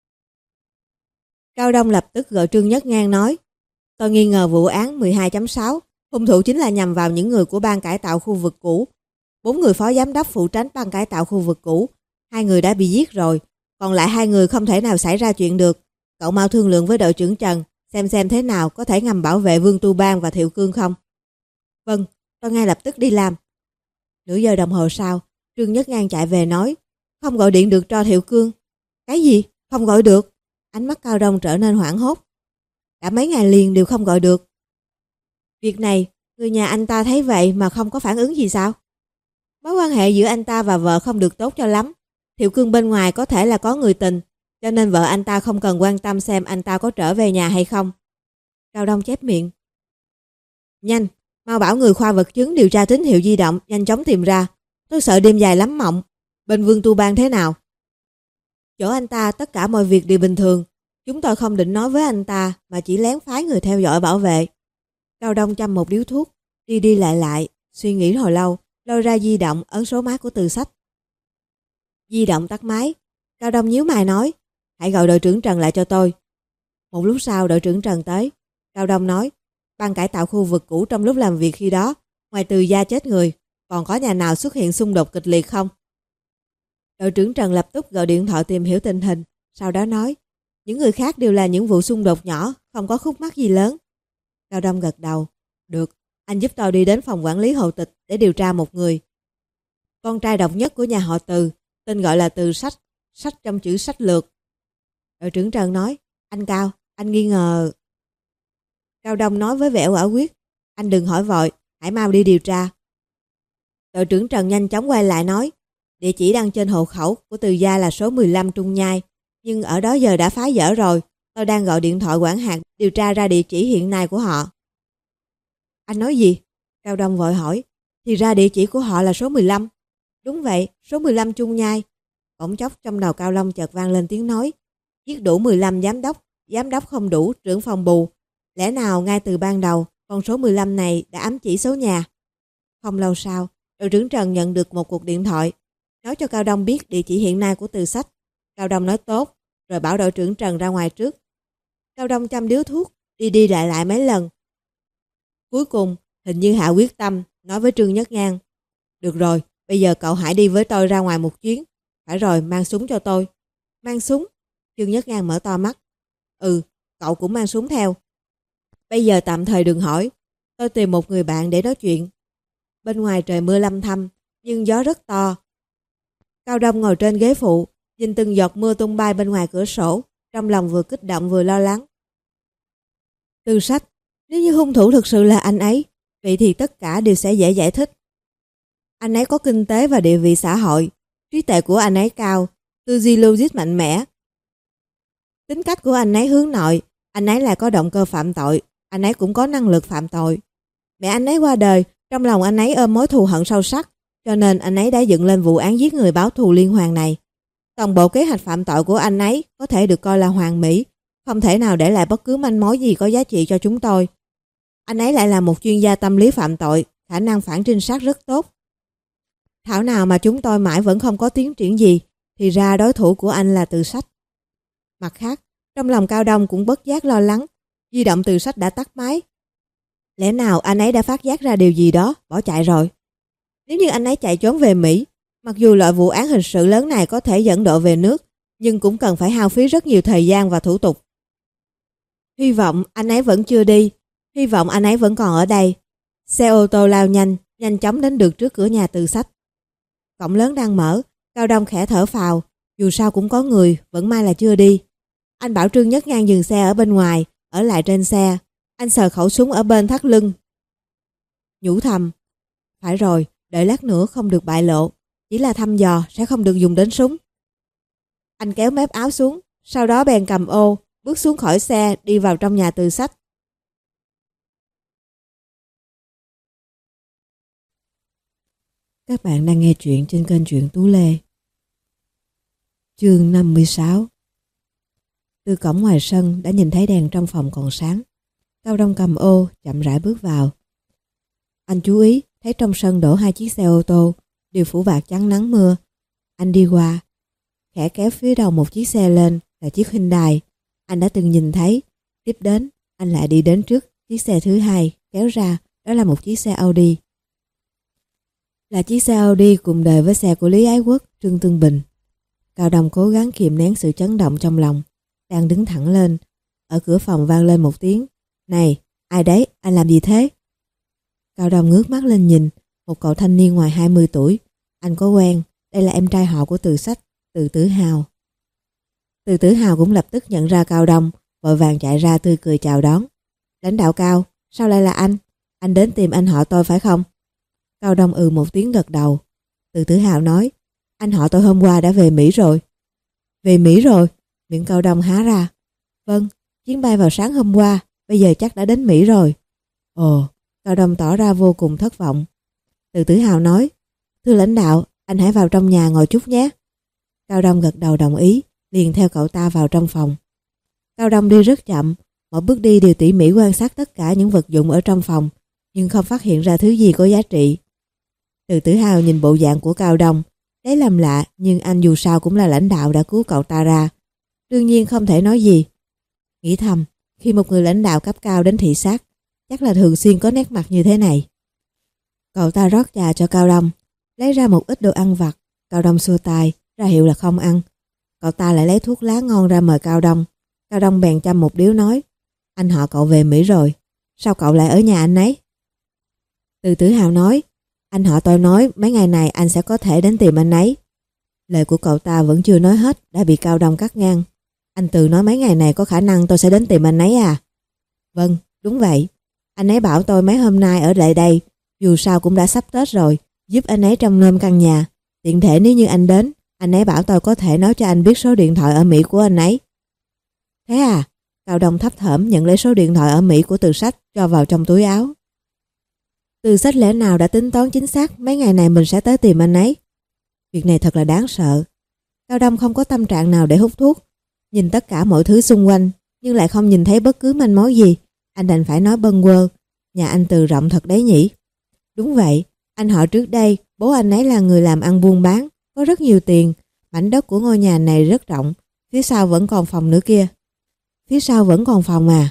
Cao Đông lập tức gọi Trương Nhất Ngang nói: Tôi nghi ngờ vụ án mười hai chấm sáu, hung thủ chính là nhằm vào những người của ban cải tạo khu vực cũ. Bốn người phó giám đốc phụ trách ban cải tạo khu vực cũ, hai người đã bị giết rồi, còn lại hai người không thể nào xảy ra chuyện được. Cậu mau thương lượng với đội trưởng Trần, xem xem thế nào có thể ngầm bảo vệ Vương Tu Bang và Thiệu Cương không? Vâng, tôi ngay lập tức đi làm. Nửa giờ đồng hồ sau, Trương Nhất Ngang chạy về nói: Không gọi điện được cho Thiệu Cương. Cái gì? Không gọi được? Ánh mắt Cao Đông trở nên hoảng hốt. Đã mấy ngày liền đều không gọi được. Việc này, người nhà anh ta thấy vậy mà không có phản ứng gì sao? Mối quan hệ giữa anh ta và vợ không được tốt cho lắm. Thiệu Cương bên ngoài có thể là có người tình, cho nên vợ anh ta không cần quan tâm xem anh ta có trở về nhà hay không. Cao Đông chép miệng. Nhanh, mau bảo người khoa vật chứng điều tra tín hiệu di động, nhanh chóng tìm ra. Tôi sợ đêm dài lắm mộng. Bên Vương Tu Bang thế nào? Chỗ anh ta tất cả mọi việc đều bình thường. Chúng tôi không định nói với anh ta mà chỉ lén phái người theo dõi bảo vệ. Cao Đông châm một điếu thuốc, đi đi lại lại, suy nghĩ hồi lâu, lôi ra di động ấn số máy của Từ Sách. Di động tắt máy. Cao Đông nhíu mày nói: Hãy gọi đội trưởng Trần lại cho tôi. Một lúc sau đội trưởng Trần tới. Cao Đông nói: Ban cải tạo khu vực cũ trong lúc làm việc khi đó, ngoài Từ gia chết người, còn có nhà nào xuất hiện xung đột kịch liệt không? Đội trưởng Trần lập tức gọi điện thoại tìm hiểu tình hình, sau đó nói: Những người khác đều là những vụ xung đột nhỏ, không có khúc mắc gì lớn. Cao Đông gật đầu. Được, anh giúp tôi đi đến phòng quản lý hộ tịch để điều tra một người. Con trai độc nhất của nhà họ Từ, tên gọi là Từ Sách, sách trong chữ sách lược. Đội trưởng Trần nói: Anh Cao, anh nghi ngờ... Cao Đông nói với vẻ quả quyết: Anh đừng hỏi vội, hãy mau đi điều tra. Đội trưởng Trần nhanh chóng quay lại nói: Địa chỉ đăng trên hộ khẩu của Từ gia là số mười lăm Trung Nhai, nhưng ở đó giờ đã phá dỡ rồi. Tôi đang gọi điện thoại quản hạt điều tra ra địa chỉ hiện nay của họ. Anh nói gì? Cao Đông vội hỏi. Thì ra địa chỉ của họ là số mười lăm. Đúng vậy, số mười lăm Trung Nhai. Bỗng chốc trong đầu Cao Long chợt vang lên tiếng nói: Giết đủ mười lăm giám đốc, giám đốc không đủ, trưởng phòng bù. Lẽ nào ngay từ ban đầu con số mười lăm này đã ám chỉ số nhà? Không lâu sau, đội trưởng Trần nhận được một cuộc điện thoại, nói cho Cao Đông biết địa chỉ hiện nay của Từ Sách. Cao Đông nói tốt, rồi bảo đội trưởng Trần ra ngoài trước. Cao Đông châm điếu thuốc, đi đi lại lại mấy lần. Cuối cùng, hình như hạ quyết tâm, nói với Trương Nhất Ngang: Được rồi, bây giờ cậu hãy đi với tôi ra ngoài một chuyến. Phải rồi, mang súng cho tôi. Mang súng? Trương Nhất Ngang mở to mắt. Ừ, cậu cũng mang súng theo. Bây giờ tạm thời đừng hỏi, tôi tìm một người bạn để nói chuyện. Bên ngoài trời mưa lâm thâm, nhưng gió rất to. Cao Đông ngồi trên ghế phụ, nhìn từng giọt mưa tung bay bên ngoài cửa sổ, trong lòng vừa kích động vừa lo lắng. Từ Sách, nếu như hung thủ thực sự là anh ấy, vậy thì tất cả đều sẽ dễ giải thích. Anh ấy có kinh tế và địa vị xã hội, trí tuệ của anh ấy cao, tư duy logic mạnh mẽ. Tính cách của anh ấy hướng nội, anh ấy lại có động cơ phạm tội, anh ấy cũng có năng lực phạm tội. Mẹ anh ấy qua đời, trong lòng anh ấy ôm mối thù hận sâu sắc, cho nên anh ấy đã dựng lên vụ án giết người báo thù liên hoàn này. Toàn bộ kế hoạch phạm tội của anh ấy có thể được coi là hoàn mỹ, không thể nào để lại bất cứ manh mối gì có giá trị cho chúng tôi. Anh ấy lại là một chuyên gia tâm lý phạm tội, khả năng phản trinh sát rất tốt. Thảo nào mà chúng tôi mãi vẫn không có tiến triển gì, thì ra đối thủ của anh là Từ Sách. Mặt khác, trong lòng Cao Đông cũng bất giác lo lắng, di động Từ Sách đã tắt máy. Lẽ nào anh ấy đã phát giác ra điều gì đó, bỏ chạy rồi? Nếu như anh ấy chạy trốn về Mỹ, mặc dù loại vụ án hình sự lớn này có thể dẫn độ về nước, nhưng cũng cần phải hao phí rất nhiều thời gian và thủ tục. Hy vọng anh ấy vẫn chưa đi, hy vọng anh ấy vẫn còn ở đây. Xe ô tô lao nhanh, nhanh chóng đến được trước cửa nhà Từ Sách. Cổng lớn đang mở, Cao Đông khẽ thở phào, dù sao cũng có người, vẫn may là chưa đi. Anh bảo Trương Nhất Ngang dừng xe ở bên ngoài, ở lại trên xe. Anh sờ khẩu súng ở bên thắt lưng, nhủ thầm: Phải rồi, đợi lát nữa không được bại lộ. Chỉ là thăm dò, sẽ không được dùng đến súng. Anh kéo mép áo xuống, sau đó bèn cầm ô, bước xuống khỏi xe, đi vào trong nhà Từ Sách. Các bạn đang nghe truyện trên kênh Truyện Tú Lê. Chương năm mươi sáu. Từ cổng ngoài sân đã nhìn thấy đèn trong phòng còn sáng. Cao Đông cầm ô, chậm rãi bước vào. Anh chú ý thấy trong sân đổ hai chiếc xe ô tô, đều phủ bạt chắn nắng mưa. Anh đi qua, khẽ kéo phía đầu một chiếc xe lên, là chiếc Hyundai anh đã từng nhìn thấy. Tiếp đến, anh lại đi đến trước chiếc xe thứ hai, kéo ra, đó là một chiếc xe Audi. Là chiếc xe Audi cùng đời với xe của Lý Ái Quốc, Trương Tương Bình. Cao Đông cố gắng kìm nén sự chấn động trong lòng, đang đứng thẳng lên. Ở cửa phòng vang lên một tiếng: "Này, ai đấy, anh làm gì thế?" Cao Đông ngước mắt lên nhìn, một cậu thanh niên ngoài hai mươi tuổi. Anh có quen, đây là em trai họ của Từ Sách, Từ Tử Hào. Từ Tử Hào cũng lập tức nhận ra Cao Đông, vội vàng chạy ra tươi cười chào đón. "Lãnh đạo Cao, sao lại là anh? Anh đến tìm anh họ tôi phải không?" Cao Đông ừ một tiếng gật đầu. Từ Tử Hào nói: "Anh họ tôi hôm qua đã về Mỹ rồi." "Về Mỹ rồi?" Miệng Cao Đông há ra. "Vâng, chuyến bay vào sáng hôm qua, bây giờ chắc đã đến Mỹ rồi." Ồ, Cao Đông tỏ ra vô cùng thất vọng. Từ Tử Hào nói: "Thưa lãnh đạo, anh hãy vào trong nhà ngồi chút nhé." Cao Đông gật đầu đồng ý, liền theo cậu ta vào trong phòng. Cao Đông đi rất chậm, mỗi bước đi đều tỉ mỉ quan sát tất cả những vật dụng ở trong phòng, nhưng không phát hiện ra thứ gì có giá trị. Từ Tử Hào nhìn bộ dạng của Cao Đông, lấy làm lạ, nhưng anh dù sao cũng là lãnh đạo đã cứu cậu ta ra, đương nhiên không thể nói gì. Nghĩ thầm, khi một người lãnh đạo cấp cao đến thị sát, chắc là thường xuyên có nét mặt như thế này. Cậu ta rót trà cho Cao Đông, lấy ra một ít đồ ăn vặt. Cao Đông xua tay, ra hiệu là không ăn. Cậu ta lại lấy thuốc lá ngon ra mời Cao Đông. Cao Đông bèn châm một điếu nói: "Anh họ cậu về Mỹ rồi, sao cậu lại ở nhà anh ấy?" Từ Tử Hào nói: "Anh họ tôi nói mấy ngày này anh sẽ có thể đến tìm anh ấy." Lời của cậu ta vẫn chưa nói hết đã bị Cao Đông cắt ngang. "Anh Từ nói mấy ngày này có khả năng tôi sẽ đến tìm anh ấy à?" "Vâng, đúng vậy. Anh ấy bảo tôi mấy hôm nay ở lại đây, dù sao cũng đã sắp Tết rồi, giúp anh ấy trông nom căn nhà. Tiện thể nếu như anh đến, anh ấy bảo tôi có thể nói cho anh biết số điện thoại ở Mỹ của anh ấy." "Thế à?" Cao Đông thấp thỏm nhận lấy số điện thoại ở Mỹ của Từ Sách, cho vào trong túi áo. Từ Sách lẽ nào đã tính toán chính xác mấy ngày này mình sẽ tới tìm anh ấy? Việc này thật là đáng sợ. Cao Đông không có tâm trạng nào để hút thuốc, nhìn tất cả mọi thứ xung quanh nhưng lại không nhìn thấy bất cứ manh mối gì. Anh đành phải nói bâng quơ: "Nhà anh Từ rộng thật đấy nhỉ?" "Đúng vậy, anh họ trước đây, bố anh ấy là người làm ăn buôn bán, có rất nhiều tiền. Mảnh đất của ngôi nhà này rất rộng, phía sau vẫn còn phòng nữa kia." "Phía sau vẫn còn phòng à?"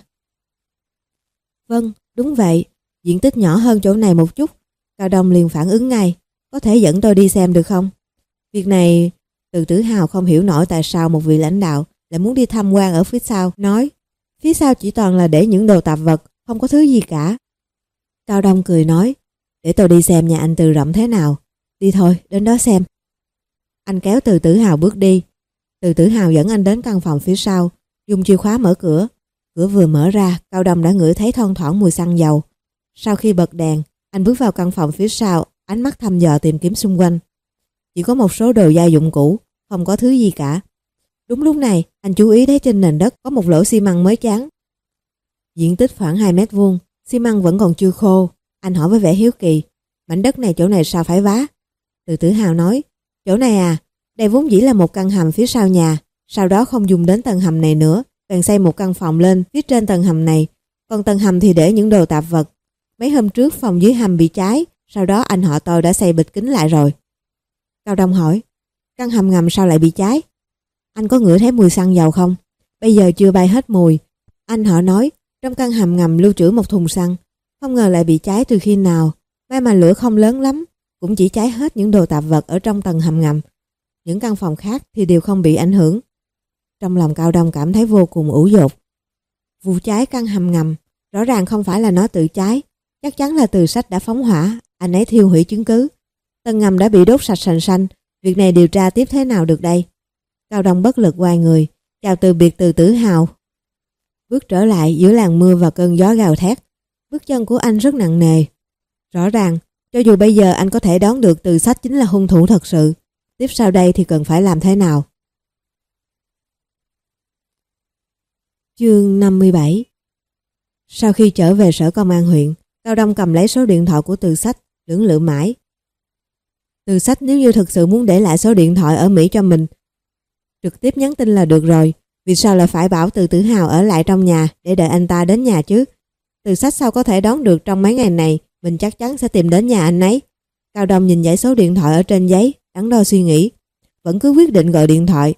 "Vâng, đúng vậy, diện tích nhỏ hơn chỗ này một chút." Cao Đông liền phản ứng ngay: "Có thể dẫn tôi đi xem được không?" Việc này, Từ Tử Hào không hiểu nổi tại sao một vị lãnh đạo lại muốn đi tham quan ở phía sau, nói: "Phía sau chỉ toàn là để những đồ tạp vật, không có thứ gì cả." Cao Đông cười nói: "Để tôi đi xem nhà anh Từ rộng thế nào. Đi thôi, đến đó xem." Anh kéo Từ Tử Hào bước đi. Từ Tử Hào dẫn anh đến căn phòng phía sau, dùng chìa khóa mở cửa. Cửa vừa mở ra, Cao Đông đã ngửi thấy thoang thoảng mùi xăng dầu. Sau khi bật đèn, anh bước vào căn phòng phía sau, ánh mắt thăm dò tìm kiếm xung quanh. Chỉ có một số đồ gia dụng cũ, không có thứ gì cả. Đúng lúc này, anh chú ý thấy trên nền đất có một lỗ xi măng mới chắn. Diện tích khoảng hai mét vuông, xi măng vẫn còn chưa khô. Anh hỏi với vẻ hiếu kỳ: "Mảnh đất này chỗ này sao phải vá?" Từ Tử Hào nói: "Chỗ này à, đây vốn dĩ là một căn hầm phía sau nhà, sau đó không dùng đến tầng hầm này nữa, bèn xây một căn phòng lên phía trên tầng hầm này, còn tầng hầm thì để những đồ tạp vật. Mấy hôm trước phòng dưới hầm bị cháy, sau đó anh họ tôi đã xây bịch kín lại rồi." Cao Đông hỏi: "Căn hầm ngầm sao lại bị cháy? Anh có ngửi thấy mùi xăng dầu không?" "Bây giờ chưa bay hết mùi." Anh họ nói: "Trong căn hầm ngầm lưu trữ một thùng xăng, không ngờ lại bị cháy từ khi nào. May mà lửa không lớn lắm, cũng chỉ cháy hết những đồ tạp vật ở trong tầng hầm ngầm. Những căn phòng khác thì đều không bị ảnh hưởng." Trong lòng Cao Đông cảm thấy vô cùng ủ dột. Vụ cháy căn hầm ngầm rõ ràng không phải là nó tự cháy, chắc chắn là Từ Sách đã phóng hỏa, anh ấy thiêu hủy chứng cứ. Tầng ngầm đã bị đốt sạch sành xanh, việc này điều tra tiếp thế nào được đây? Cao Đông bất lực quay người, chào từ biệt Từ Tử Hào, bước trở lại giữa làn mưa và cơn gió gào thét. Bước chân của anh rất nặng nề. Rõ ràng Cho dù bây giờ anh có thể đoán được Từ Sách chính là hung thủ thật sự, tiếp sau đây thì cần phải làm thế nào? Chương năm mươi bảy. Sau khi trở về sở công an huyện, Cao Đông cầm lấy số điện thoại của Từ Sách, lưỡng lự mãi. Từ Sách nếu như thực sự muốn để lại số điện thoại ở Mỹ cho mình, trực tiếp nhắn tin là được rồi. Vì sao lại phải bảo Từ Tử Hào ở lại trong nhà để đợi anh ta đến nhà chứ? Từ Sách sao có thể đoán được trong mấy ngày này mình chắc chắn sẽ tìm đến nhà anh ấy. Cao Đông nhìn dãy số điện thoại ở trên giấy, đắn đo suy nghĩ, vẫn cứ quyết định gọi điện thoại.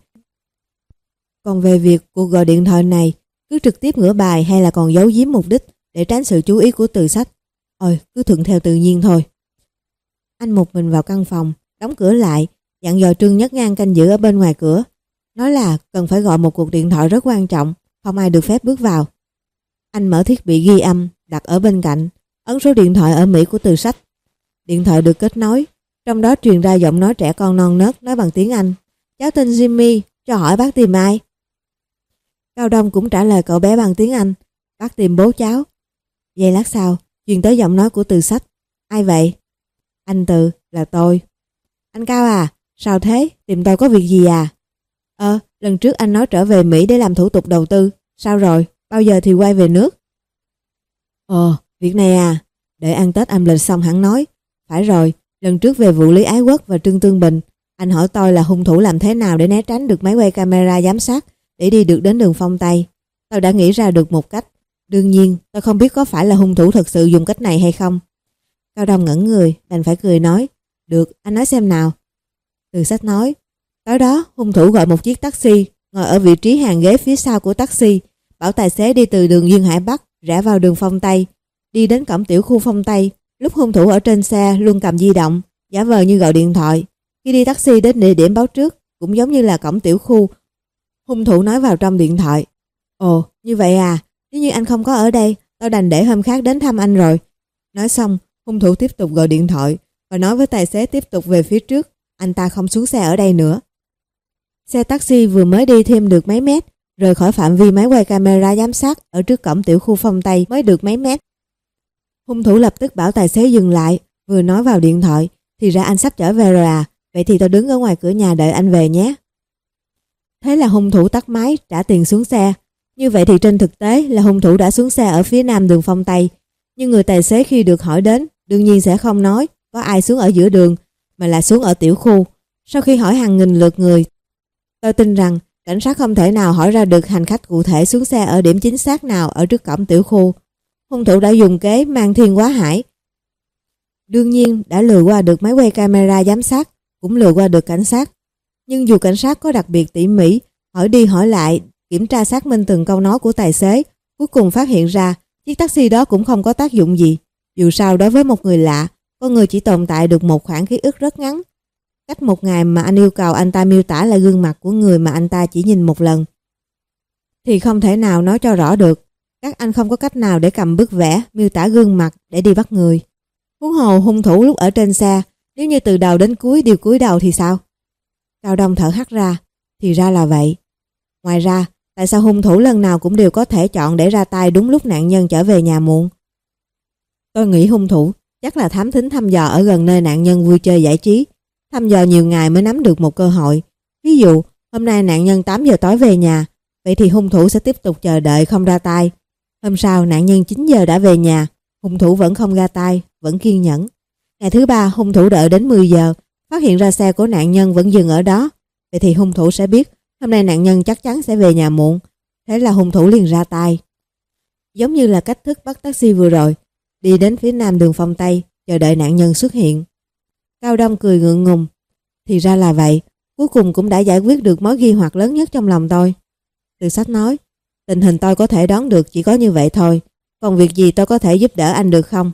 Còn về việc cuộc gọi điện thoại này cứ trực tiếp ngửa bài hay là còn giấu giếm mục đích để tránh sự chú ý của Từ Sách, ôi cứ thuận theo tự nhiên thôi. Anh một mình vào căn phòng, đóng cửa lại, dặn dò Trương Nhất Ngang canh giữ ở bên ngoài cửa, nói là cần phải gọi một cuộc điện thoại rất quan trọng, không ai được phép bước vào. Anh mở thiết bị ghi âm đặt ở bên cạnh, ấn số điện thoại ở Mỹ của Từ Sách. Điện thoại được kết nối, trong đó truyền ra giọng nói trẻ con non nớt nói bằng tiếng Anh. Cháu tên Jimmy, cho hỏi bác tìm ai? Cao Đông cũng trả lời cậu bé bằng tiếng Anh. Bác tìm bố cháu. Giây lát sau, truyền tới giọng nói của Từ Sách. Ai vậy? Anh Từ, là tôi. Anh Cao à, sao thế? Tìm tôi có việc gì à? Ờ, lần trước anh nói trở về Mỹ để làm thủ tục đầu tư. Sao rồi? Bao giờ thì quay về nước? Ồ, việc này à? Để ăn Tết âm lịch xong hẳn nói. Phải rồi, lần trước về vụ Lý Ái Quốc và Trương Tương Bình, anh hỏi tôi là hung thủ làm thế nào để né tránh được máy quay camera giám sát để đi được đến đường Phong Tây. Tôi đã nghĩ ra được một cách. Đương nhiên, tôi không biết có phải là hung thủ thật sự dùng cách này hay không. Cao Đông ngẩn người, đành phải cười nói. Được, anh nói xem nào. Từ Sách nói. Tối đó, hung thủ gọi một chiếc taxi, ngồi ở vị trí hàng ghế phía sau của taxi, bảo tài xế đi từ đường Duyên Hải Bắc, rẽ vào đường Phong Tây, đi đến cổng tiểu khu Phong Tây. Lúc hung thủ ở trên xe luôn cầm di động, giả vờ như gọi điện thoại. Khi đi taxi đến địa điểm báo trước, cũng giống như là cổng tiểu khu, hung thủ nói vào trong điện thoại. Ồ, như vậy à, nếu như anh không có ở đây, tôi đành để hôm khác đến thăm anh rồi. Nói xong, hung thủ tiếp tục gọi điện thoại và nói với tài xế tiếp tục về phía trước, anh ta không xuống xe ở đây nữa. Xe taxi vừa mới đi thêm được mấy mét, rời khỏi phạm vi máy quay camera giám sát ở trước cổng tiểu khu Phong Tây mới được mấy mét. Hung thủ lập tức bảo tài xế dừng lại, vừa nói vào điện thoại, thì ra anh sắp trở về rồi à, vậy thì tôi đứng ở ngoài cửa nhà đợi anh về nhé. Thế là hung thủ tắt máy, trả tiền xuống xe. Như vậy thì trên thực tế là hung thủ đã xuống xe ở phía nam đường Phong Tây. Nhưng người tài xế khi được hỏi đến, đương nhiên sẽ không nói có ai xuống ở giữa đường, mà là xuống ở tiểu khu. Sau khi hỏi hàng nghìn lượt người, tôi tin rằng cảnh sát không thể nào hỏi ra được hành khách cụ thể xuống xe ở điểm chính xác nào ở trước cổng tiểu khu. Hung thủ đã dùng kế mang thiên quá hải. Đương nhiên đã lừa qua được máy quay camera giám sát, cũng lừa qua được cảnh sát. Nhưng dù cảnh sát có đặc biệt tỉ mỉ, hỏi đi hỏi lại, kiểm tra xác minh từng câu nói của tài xế, cuối cùng phát hiện ra chiếc taxi đó cũng không có tác dụng gì. Dù sao đối với một người lạ, con người chỉ tồn tại được một khoảng ký ức rất ngắn. Cách một ngày mà anh yêu cầu anh ta miêu tả lại gương mặt của người mà anh ta chỉ nhìn một lần, thì không thể nào nói cho rõ được. Các anh không có cách nào để cầm bức vẽ miêu tả gương mặt để đi bắt người. Huống hồ hung thủ lúc ở trên xe, nếu như từ đầu đến cuối đều cúi đầu thì sao? Cao Đông thở hắt ra. Thì ra là vậy. Ngoài ra, tại sao hung thủ lần nào cũng đều có thể chọn để ra tay đúng lúc nạn nhân trở về nhà muộn? Tôi nghĩ hung thủ chắc là thám thính thăm dò ở gần nơi nạn nhân vui chơi giải trí, thăm dò nhiều ngày mới nắm được một cơ hội. Ví dụ, hôm nay nạn nhân tám giờ tối về nhà, vậy thì hung thủ sẽ tiếp tục chờ đợi không ra tay. Hôm sau nạn nhân chín giờ đã về nhà, hung thủ vẫn không ra tay, vẫn kiên nhẫn. Ngày thứ ba hung thủ đợi đến mười giờ, phát hiện ra xe của nạn nhân vẫn dừng ở đó. Vậy thì hung thủ sẽ biết hôm nay nạn nhân chắc chắn sẽ về nhà muộn. Thế là hung thủ liền ra tay. Giống như là cách thức bắt taxi vừa rồi, đi đến phía nam đường Phong Tây, chờ đợi nạn nhân xuất hiện. Cao Đông cười ngượng ngùng. Thì ra là vậy, cuối cùng cũng đã giải quyết được mối nghi hoặc lớn nhất trong lòng tôi. Từ Sách nói, tình hình tôi có thể đoán được chỉ có như vậy thôi. Còn việc gì tôi có thể giúp đỡ anh được không?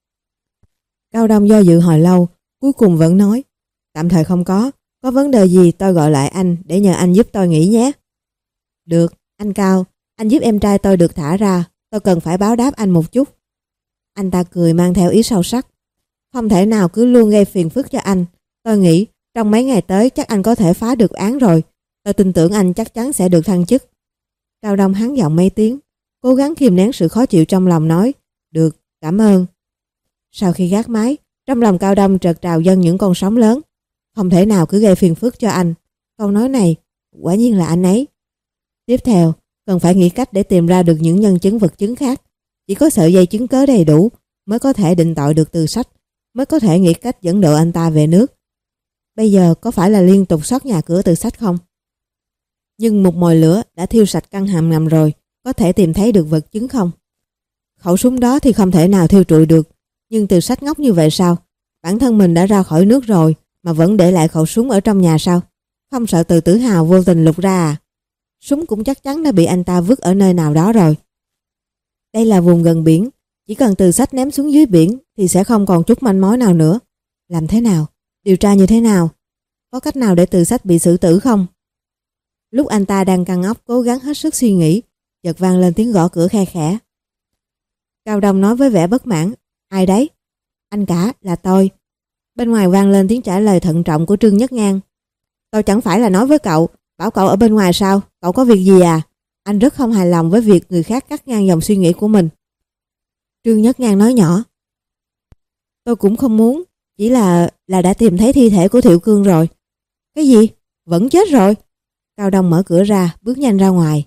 Cao Đông do dự hồi lâu, cuối cùng vẫn nói, tạm thời không có. Có vấn đề gì tôi gọi lại anh để nhờ anh giúp tôi nghĩ nhé. Được, anh Cao, anh giúp em trai tôi được thả ra, tôi cần phải báo đáp anh một chút. Anh ta cười mang theo ý sâu sắc. Không thể nào cứ luôn gây phiền phức cho anh. Tôi nghĩ trong mấy ngày tới chắc anh có thể phá được án rồi. Tôi tin tưởng anh chắc chắn sẽ được thăng chức. Cao Đông hắn giọng mấy tiếng, cố gắng kìm nén sự khó chịu trong lòng nói, được, cảm ơn. Sau khi gác máy, Trong lòng Cao Đông chợt trào dâng những con sóng lớn. Không thể nào cứ gây phiền phức cho anh. Câu nói này quả nhiên là anh ấy. Tiếp theo, cần phải nghĩ cách để tìm ra được những nhân chứng vật chứng khác. Chỉ có sợi dây chứng cớ đầy đủ mới có thể định tội được Từ Sách, mới có thể nghĩ cách dẫn độ anh ta về nước. Bây giờ có phải là liên tục xót nhà cửa Từ Sách không? Nhưng một mồi lửa đã thiêu sạch căn hầm ngầm rồi, có thể tìm thấy được vật chứng không? Khẩu súng đó thì không thể nào thiêu trụi được, nhưng Từ Sách ngốc như vậy sao? Bản thân mình đã ra khỏi nước rồi mà vẫn để lại khẩu súng ở trong nhà sao? Không sợ Từ Tử Hào vô tình lục ra à? Súng cũng chắc chắn đã bị anh ta vứt ở nơi nào đó rồi. Đây là vùng gần biển, chỉ cần Từ Sách ném xuống dưới biển thì sẽ không còn chút manh mối nào nữa. Làm thế nào? Điều tra như thế nào? Có cách nào để Từ Sách bị xử tử không? Lúc anh ta đang căng óc cố gắng hết sức suy nghĩ, chợt vang lên tiếng gõ cửa khe khẽ. Cao Đông nói với vẻ bất mãn. Ai đấy? Anh cả, là tôi. Bên ngoài vang lên tiếng trả lời thận trọng của Trương Nhất Ngang. Tôi chẳng phải là nói với cậu, bảo cậu ở bên ngoài sao? Cậu có việc gì à? Anh rất không hài lòng với việc người khác cắt ngang dòng suy nghĩ của mình. Trương Nhất Ngang nói nhỏ. Tôi cũng không muốn, chỉ là là đã tìm thấy thi thể của Thiệu Cương rồi. Cái gì? Vẫn chết rồi? Cao Đông mở cửa ra, bước nhanh ra ngoài.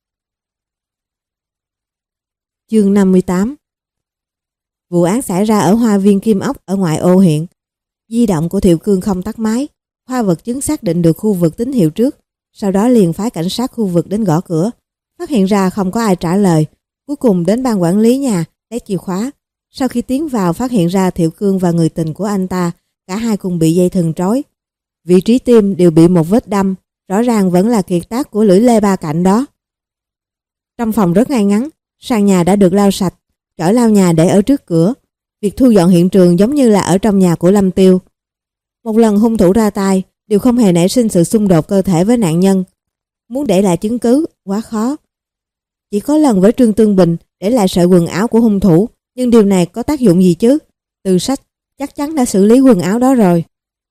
Chương năm mươi tám. Vụ án xảy ra ở Hoa Viên Kim Ốc ở ngoại ô huyện. Di động của Thiệu Cương không tắt máy. Khoa vật chứng xác định được khu vực tín hiệu trước, sau đó liền phái cảnh sát khu vực đến gõ cửa. Phát hiện ra không có ai trả lời, cuối cùng đến ban quản lý nhà lấy chìa khóa. Sau khi tiến vào phát hiện ra Thiệu Cương và người tình của anh ta, cả hai cùng bị dây thừng trói. Vị trí tim đều bị một vết đâm, rõ ràng vẫn là kiệt tác của lưỡi lê ba cạnh đó. Trong phòng rất ngay ngắn, sàn nhà đã được lau sạch, chổi lau nhà để ở trước cửa. Việc thu dọn hiện trường giống như là ở trong nhà của Lâm Tiêu. Một lần hung thủ ra tay, đều không hề nảy sinh sự xung đột cơ thể với nạn nhân. Muốn để lại chứng cứ, quá khó. Chỉ có lần với Trương Tương Bình để lại sợi quần áo của hung thủ, nhưng điều này có tác dụng gì chứ? Từ Sách chắc chắn đã xử lý quần áo đó rồi.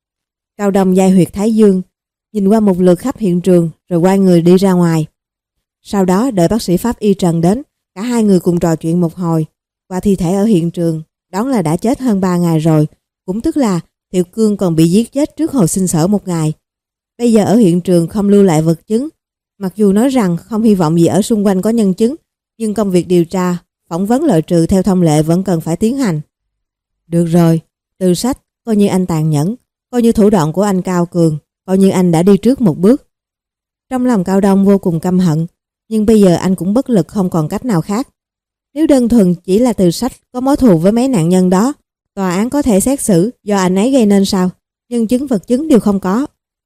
Cao Đông dai huyệt thái dương, nhìn qua một lượt khắp hiện trường rồi quay người đi ra ngoài. Sau đó đợi bác sĩ pháp y Trần đến, cả hai người cùng trò chuyện một hồi. Qua thi thể ở hiện trường, đoán là đã chết hơn ba ngày rồi, cũng tức là Thiệu Cương còn bị giết chết trước hồi sinh sở một ngày. Bây giờ ở hiện trường không lưu lại vật chứng. Mặc dù nói rằng không hy vọng gì ở xung quanh có nhân chứng, nhưng công việc điều tra, phỏng vấn loại trừ theo thông lệ vẫn cần phải tiến hành. Được rồi, Từ Sách, coi như anh tàn nhẫn, coi như thủ đoạn của anh cao cường, coi như anh đã đi trước một bước. Trong lòng Cao Đông vô cùng căm hận, nhưng bây giờ anh cũng bất lực không còn cách nào khác. Nếu đơn thuần chỉ là Từ Sách có mối thù với mấy nạn nhân đó, tòa án có thể xét xử do anh ấy gây nên sao? Nhân chứng vật chứng đều không có.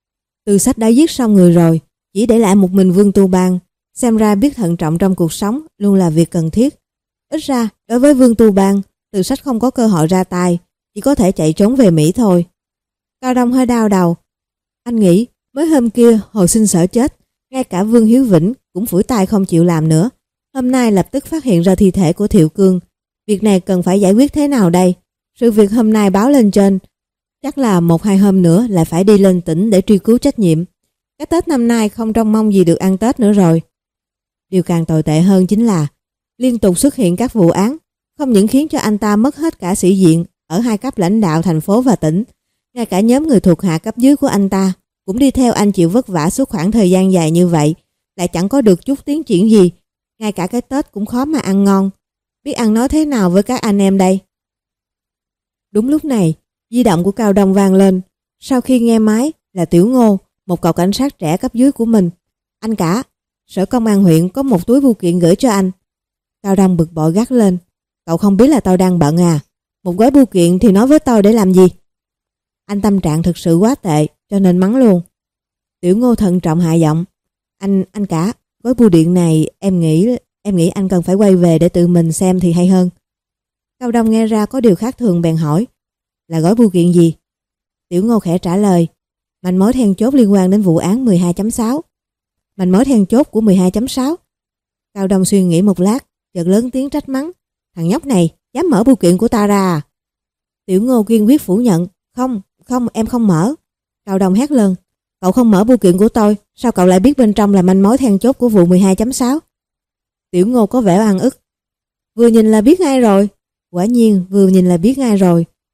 Từ Sách đã giết xong người rồi, chỉ để lại một mình Vương Tu Bang. Xem ra biết thận trọng trong cuộc sống luôn là việc cần thiết. Ít ra đối với Vương Tu Bang, Từ Sách không có cơ hội ra tay, chỉ có thể chạy trốn về Mỹ thôi. Cao Đông hơi đau đầu. Anh nghĩ mới hôm kia hồi sinh sở chết, ngay cả Vương Hiếu Vĩnh cũng phủi tay không chịu làm nữa. Hôm nay lập tức phát hiện ra thi thể của Thiệu Cương. Việc này cần phải giải quyết thế nào đây? Sự việc hôm nay báo lên trên, chắc là một hai hôm nữa lại phải đi lên tỉnh để truy cứu trách nhiệm. Cái Tết năm nay không trông mong gì được ăn Tết nữa rồi. Điều càng tồi tệ hơn chính là liên tục xuất hiện các vụ án, không những khiến cho anh ta mất hết cả sĩ diện ở hai cấp lãnh đạo thành phố và tỉnh, ngay cả nhóm người thuộc hạ cấp dưới của anh ta cũng đi theo anh chịu vất vả suốt khoảng thời gian dài như vậy, lại chẳng có được chút tiến triển gì. Ngay cả cái Tết cũng khó mà ăn ngon. Biết ăn nói thế nào với các anh em đây? Đúng lúc này, di động của Cao Đông vang lên. Sau khi nghe máy là Tiểu Ngô, một cậu cảnh sát trẻ cấp dưới của mình. Anh cả, sở công an huyện có một túi bưu kiện gửi cho anh. Cao Đông bực bội gắt lên. Cậu không biết là tôi đang bận à? Một gói bưu kiện thì nói với tôi để làm gì? Anh tâm trạng thực sự quá tệ cho nên mắng luôn. Tiểu Ngô thận trọng hạ giọng. Anh, anh cả, gói bưu điện này em nghĩ em nghĩ anh cần phải quay về để tự mình xem thì hay hơn. Cao Đông nghe ra có điều khác thường bèn hỏi. Là gói bưu kiện gì? Tiểu Ngô khẽ trả lời. Manh mối then chốt liên quan đến vụ án mười hai chấm sáu. Manh mối then chốt của mười hai chấm sáu. Cao Đông suy nghĩ một lát, chợt lớn tiếng trách mắng. Thằng nhóc này dám mở bưu kiện của ta ra à? Tiểu Ngô kiên quyết phủ nhận. Không, không, em không mở. Cao Đông hét lên. Cậu không mở bưu kiện của tôi, sao cậu lại biết bên trong là manh mối then chốt của vụ mười hai chấm sáu? Tiểu Ngô có vẻ oan ức. Vừa nhìn là biết ngay rồi. Quả nhiên vừa nhìn là biết ngay rồi.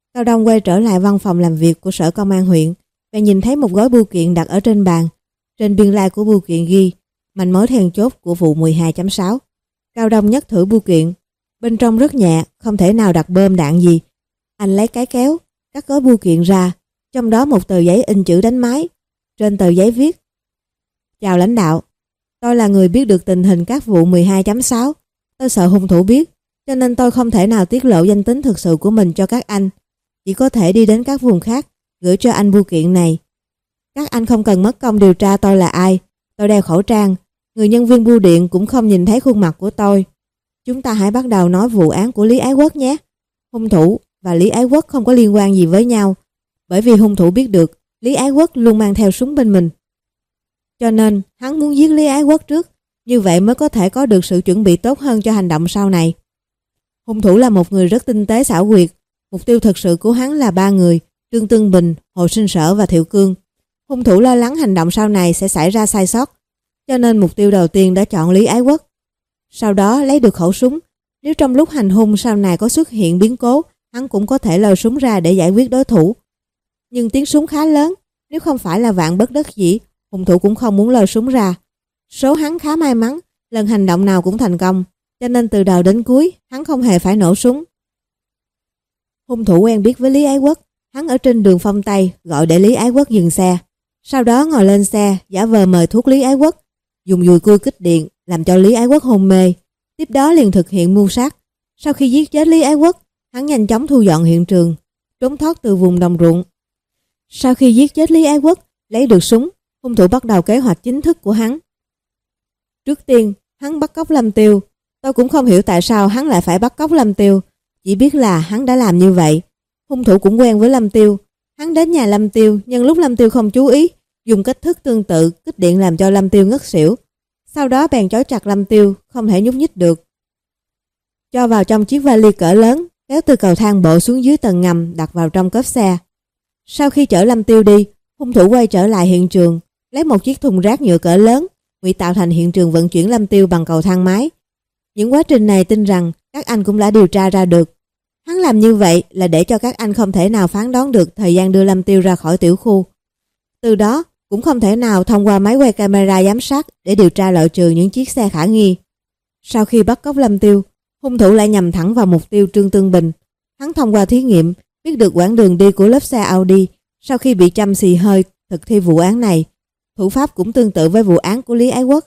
Cao Đông quay trở lại văn phòng làm việc của Sở Công an huyện, và nhìn thấy một gói bưu kiện đặt ở trên bàn. Trên biên lai của bưu kiện ghi manh mối then chốt của vụ mười hai chấm sáu. Cao Đông nhấc thử bưu kiện, bên trong rất nhẹ, không thể nào đặt bơm đạn gì. Anh lấy cái kéo, cắt gói bưu kiện ra, trong đó một tờ giấy in chữ đánh máy. Trên tờ giấy viết: Chào lãnh đạo, tôi là người biết được tình hình các vụ mười hai chấm sáu. Tôi sợ hung thủ biết, cho nên tôi không thể nào tiết lộ danh tính thực sự của mình cho các anh. Chỉ có thể đi đến các vùng khác, gửi cho anh bưu kiện này. Các anh không cần mất công điều tra tôi là ai. Tôi đeo khẩu trang, người nhân viên bưu điện cũng không nhìn thấy khuôn mặt của tôi. Chúng ta hãy bắt đầu nói vụ án của Lý Ái Quốc nhé. Hung thủ và Lý Ái Quốc không có liên quan gì với nhau, bởi vì hung thủ biết được Lý Ái Quốc luôn mang theo súng bên mình. Cho nên hắn muốn giết Lý Ái Quốc trước, như vậy mới có thể có được sự chuẩn bị tốt hơn cho hành động sau này. Hung thủ là một người rất tinh tế xảo quyệt. Mục tiêu thực sự của hắn là ba người: Trương Tương Bình, Hồ Sinh Sở và Thiệu Cương. Hung thủ lo lắng hành động sau này sẽ xảy ra sai sót, cho nên mục tiêu đầu tiên đã chọn Lý Ái Quốc. Sau đó lấy được khẩu súng, nếu trong lúc hành hung sau này có xuất hiện biến cố, hắn cũng có thể lôi súng ra để giải quyết đối thủ. Nhưng tiếng súng khá lớn, nếu không phải là vạn bất đắc dĩ, hung thủ cũng không muốn lôi súng ra. Số hắn khá may mắn, lần hành động nào cũng thành công, cho nên từ đầu đến cuối hắn không hề phải nổ súng. Hung thủ quen biết với Lý Ái Quốc, hắn ở trên đường Phong Tây gọi để Lý Ái Quốc dừng xe, sau đó ngồi lên xe giả vờ mời thuốc Lý Ái Quốc, dùng dùi cui kích điện làm cho Lý Ái Quốc hôn mê, tiếp đó liền thực hiện mưu sát. Sau khi giết chết Lý Ái Quốc, hắn nhanh chóng thu dọn hiện trường, trốn thoát từ vùng đồng ruộng. Sau khi giết chết Lý Ái Quốc, lấy được súng, hung thủ bắt đầu kế hoạch chính thức của hắn. Trước tiên, hắn bắt cóc Lâm Tiêu. Tôi cũng không hiểu tại sao hắn lại phải bắt cóc Lâm Tiêu, chỉ biết là hắn đã làm như vậy. Hung thủ cũng quen với Lâm Tiêu, hắn đến nhà Lâm Tiêu, nhân lúc Lâm Tiêu không chú ý, dùng cách thức tương tự kích điện làm cho Lâm Tiêu ngất xỉu. Sau đó bèn trói chặt Lâm Tiêu, không thể nhúc nhích được, cho vào trong chiếc vali cỡ lớn, kéo từ cầu thang bộ xuống dưới tầng ngầm, đặt vào trong cốp xe. Sau khi chở Lâm Tiêu đi, hung thủ quay trở lại hiện trường, lấy một chiếc thùng rác nhựa cỡ lớn, ngụy tạo thành hiện trường vận chuyển Lâm Tiêu bằng cầu thang máy. Những quá trình này tin rằng các anh cũng đã điều tra ra được. Hắn làm như vậy là để cho các anh không thể nào phán đoán được thời gian đưa Lâm Tiêu ra khỏi tiểu khu. Từ đó cũng không thể nào thông qua máy quay camera giám sát để điều tra loại trừ những chiếc xe khả nghi. Sau khi bắt cóc Lâm Tiêu, hung thủ lại nhằm thẳng vào mục tiêu Trương Tương Bình. Hắn thông qua thí nghiệm biết được quãng đường đi của lớp xe Audi sau khi bị châm xì hơi thực thi vụ án này. Thủ pháp cũng tương tự với vụ án của Lý Ái Quốc.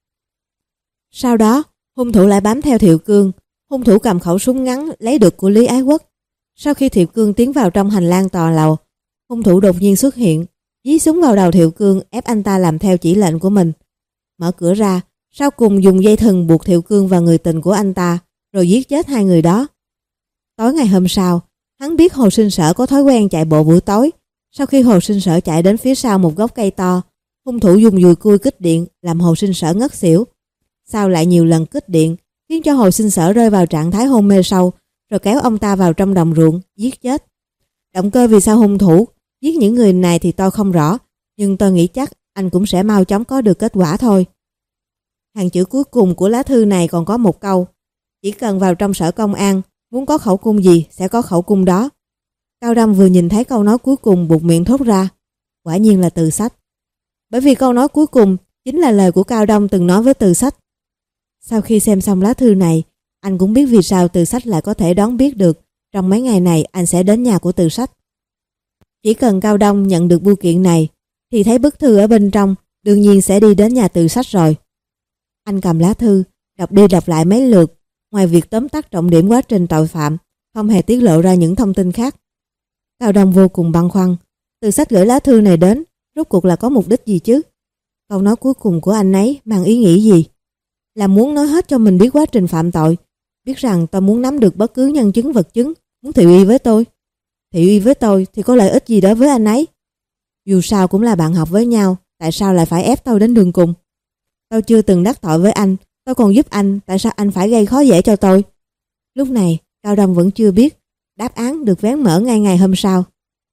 Sau đó, hung thủ lại bám theo Thiệu Cương. Hung thủ cầm khẩu súng ngắn lấy được của Lý Ái Quốc. Sau khi Thiệu Cương tiến vào trong hành lang tòa lầu, hung thủ đột nhiên xuất hiện, dí súng vào đầu Thiệu Cương, ép anh ta làm theo chỉ lệnh của mình. Mở cửa ra, sau cùng dùng dây thừng buộc Thiệu Cương và người tình của anh ta, rồi giết chết hai người đó. Tối ngày hôm sau, hắn biết Hồ Sinh Sở có thói quen chạy bộ buổi tối. Sau khi Hồ Sinh Sở chạy đến phía sau một gốc cây to, hung thủ dùng dùi cui kích điện làm Hồ Sinh Sở ngất xỉu. Sau lại nhiều lần kích điện, khiến cho Hồ Sinh Sở rơi vào trạng thái hôn mê sâu, rồi kéo ông ta vào trong đồng ruộng, giết chết. Động cơ vì sao hung thủ giết những người này thì tôi không rõ, nhưng tôi nghĩ chắc anh cũng sẽ mau chóng có được kết quả thôi. Hàng chữ cuối cùng của lá thư này còn có một câu: chỉ cần vào trong sở công an, muốn có khẩu cung gì sẽ có khẩu cung đó. Cao Đông vừa nhìn thấy câu nói cuối cùng buột miệng thốt ra: quả nhiên là Từ Sách. Bởi vì câu nói cuối cùng chính là lời của Cao Đông từng nói với Từ Sách. Sau khi xem xong lá thư này, anh cũng biết vì sao Từ Sách lại có thể đoán biết được trong mấy ngày này anh sẽ đến nhà của Từ Sách. Chỉ cần Cao Đông nhận được bưu kiện này thì thấy bức thư ở bên trong, đương nhiên sẽ đi đến nhà Từ Sách rồi. Anh cầm lá thư, đọc đi đọc lại mấy lượt, ngoài việc tóm tắt trọng điểm quá trình tội phạm, không hề tiết lộ ra những thông tin khác. Cao Đông vô cùng băn khoăn, Từ Sách gửi lá thư này đến, rốt cuộc là có mục đích gì chứ? Câu nói cuối cùng của anh ấy mang ý nghĩa gì? Là muốn nói hết cho mình biết quá trình phạm tội, biết rằng tôi muốn nắm được bất cứ nhân chứng vật chứng, muốn thị uy với tôi. Thị uy với tôi thì có lợi ích gì đối với anh ấy? Dù sao cũng là bạn học với nhau, tại sao lại phải ép tôi đến đường cùng? Tôi chưa từng đắc tội với anh, tôi còn giúp anh, tại sao anh phải gây khó dễ cho tôi? Lúc này, Cao Đông vẫn chưa biết, đáp án được vén mở ngay ngày hôm sau.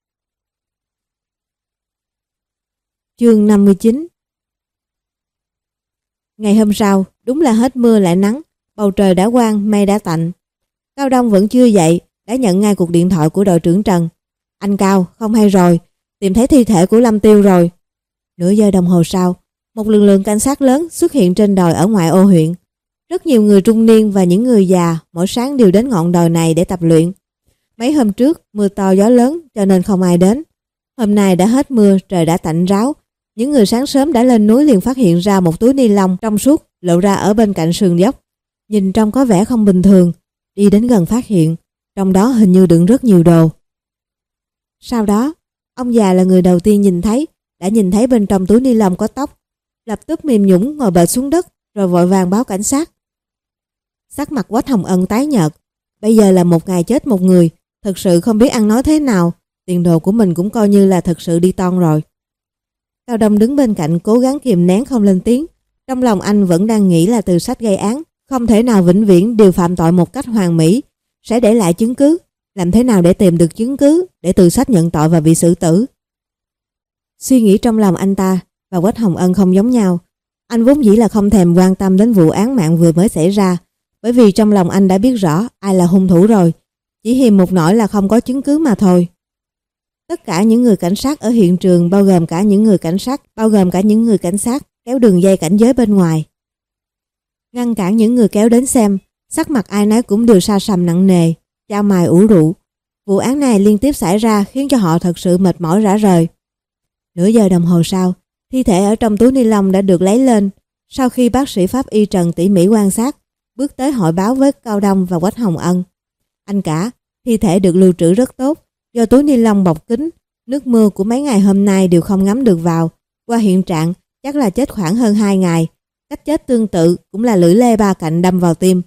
Chương năm mươi chín. Ngày hôm sau, đúng là hết mưa lại nắng, bầu trời đã quang, mây đã tạnh. Cao Đông vẫn chưa dậy, đã nhận ngay cuộc điện thoại của đội trưởng Trần. Anh Cao, không hay rồi, tìm thấy thi thể của Lâm Tiêu rồi. Nửa giờ đồng hồ sau, một lực lượng cảnh sát lớn xuất hiện trên đồi ở ngoại ô huyện. Rất nhiều người trung niên và những người già mỗi sáng đều đến ngọn đồi này để tập luyện. Mấy hôm trước mưa to gió lớn cho nên không ai đến. Hôm nay đã hết mưa, trời đã tạnh ráo. Những người sáng sớm đã lên núi liền phát hiện ra một túi ni lông trong suốt lộ ra ở bên cạnh sườn dốc. Nhìn trông có vẻ không bình thường. Đi đến gần phát hiện, trong đó hình như đựng rất nhiều đồ. Sau đó, ông già là người đầu tiên nhìn thấy, đã nhìn thấy bên trong túi ni lông có tóc. Lập tức mềm nhũn ngồi bệt xuống đất rồi vội vàng báo cảnh sát. Sắc mặt Quách Hồng Ân tái nhợt. Bây giờ là một ngày chết một người, thật sự không biết ăn nói thế nào. Tiền đồ của mình cũng coi như là thật sự đi toan rồi. Cao Đông đứng bên cạnh cố gắng kìm nén không lên tiếng. Trong lòng anh vẫn đang nghĩ là Từ Sách gây án, không thể nào vĩnh viễn đều phạm tội một cách hoàn mỹ, sẽ để lại chứng cứ. Làm thế nào để tìm được chứng cứ để Từ Sách nhận tội và bị xử tử? Suy nghĩ trong lòng anh ta và Quách Hồng Ân không giống nhau. Anh vốn dĩ là không thèm quan tâm đến vụ án mạng vừa mới xảy ra, bởi vì trong lòng anh đã biết rõ ai là hung thủ rồi, chỉ hiềm một nỗi là không có chứng cứ mà thôi. Tất cả những người cảnh sát ở hiện trường, bao gồm cả những người cảnh sát, bao gồm cả những người cảnh sát kéo đường dây cảnh giới bên ngoài, ngăn cản những người kéo đến xem. Sắc mặt ai nấy cũng đều sa sầm nặng nề, chao mày ủ rũ. Vụ án này liên tiếp xảy ra khiến cho họ thật sự mệt mỏi rã rời. Nửa giờ đồng hồ sau, thi thể ở trong túi ni lông đã được lấy lên. Sau khi bác sĩ pháp y Trần tỉ mỉ quan sát, bước tới hội báo với Cao Đông và Quách Hồng Ân. Anh cả, thi thể được lưu trữ rất tốt, do túi ni lông bọc kín, nước mưa của mấy ngày hôm nay đều không ngấm được vào. Qua hiện trạng, chắc là chết khoảng hơn hai ngày. Cách chết tương tự cũng là lưỡi lê ba cạnh đâm vào tim.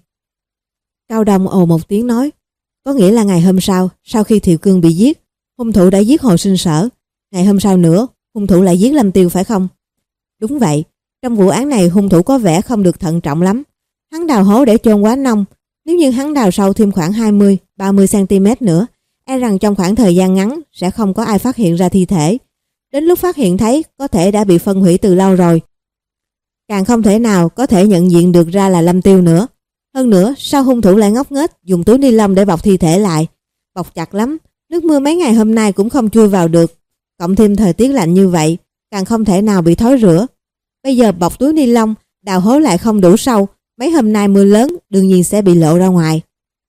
Cao Đông ồ một tiếng nói, có nghĩa là ngày hôm sau, sau khi Thiệu Cương bị giết, hung thủ đã giết Hồ Sinh Sở. Ngày hôm sau nữa, hung thủ lại giết Lâm Tiêu phải không? Đúng vậy, trong vụ án này hung thủ có vẻ không được thận trọng lắm. Hắn đào hố để chôn quá nông. Nếu như hắn đào sâu thêm khoảng hai mươi đến ba mươi xăng ti mét nữa, e rằng trong khoảng thời gian ngắn sẽ không có ai phát hiện ra thi thể. Đến lúc phát hiện thấy có thể đã bị phân hủy từ lâu rồi. Càng không thể nào có thể nhận diện được ra là Lâm Tiêu nữa. Hơn nữa, sao hung thủ lại ngốc nghếch dùng túi ni lông để bọc thi thể lại? Bọc chặt lắm, nước mưa mấy ngày hôm nay cũng không chui vào được. Cộng thêm thời tiết lạnh như vậy, càng không thể nào bị thối rữa. Bây giờ bọc túi ni lông, đào hố lại không đủ sâu, mấy hôm nay mưa lớn đương nhiên sẽ bị lộ ra ngoài.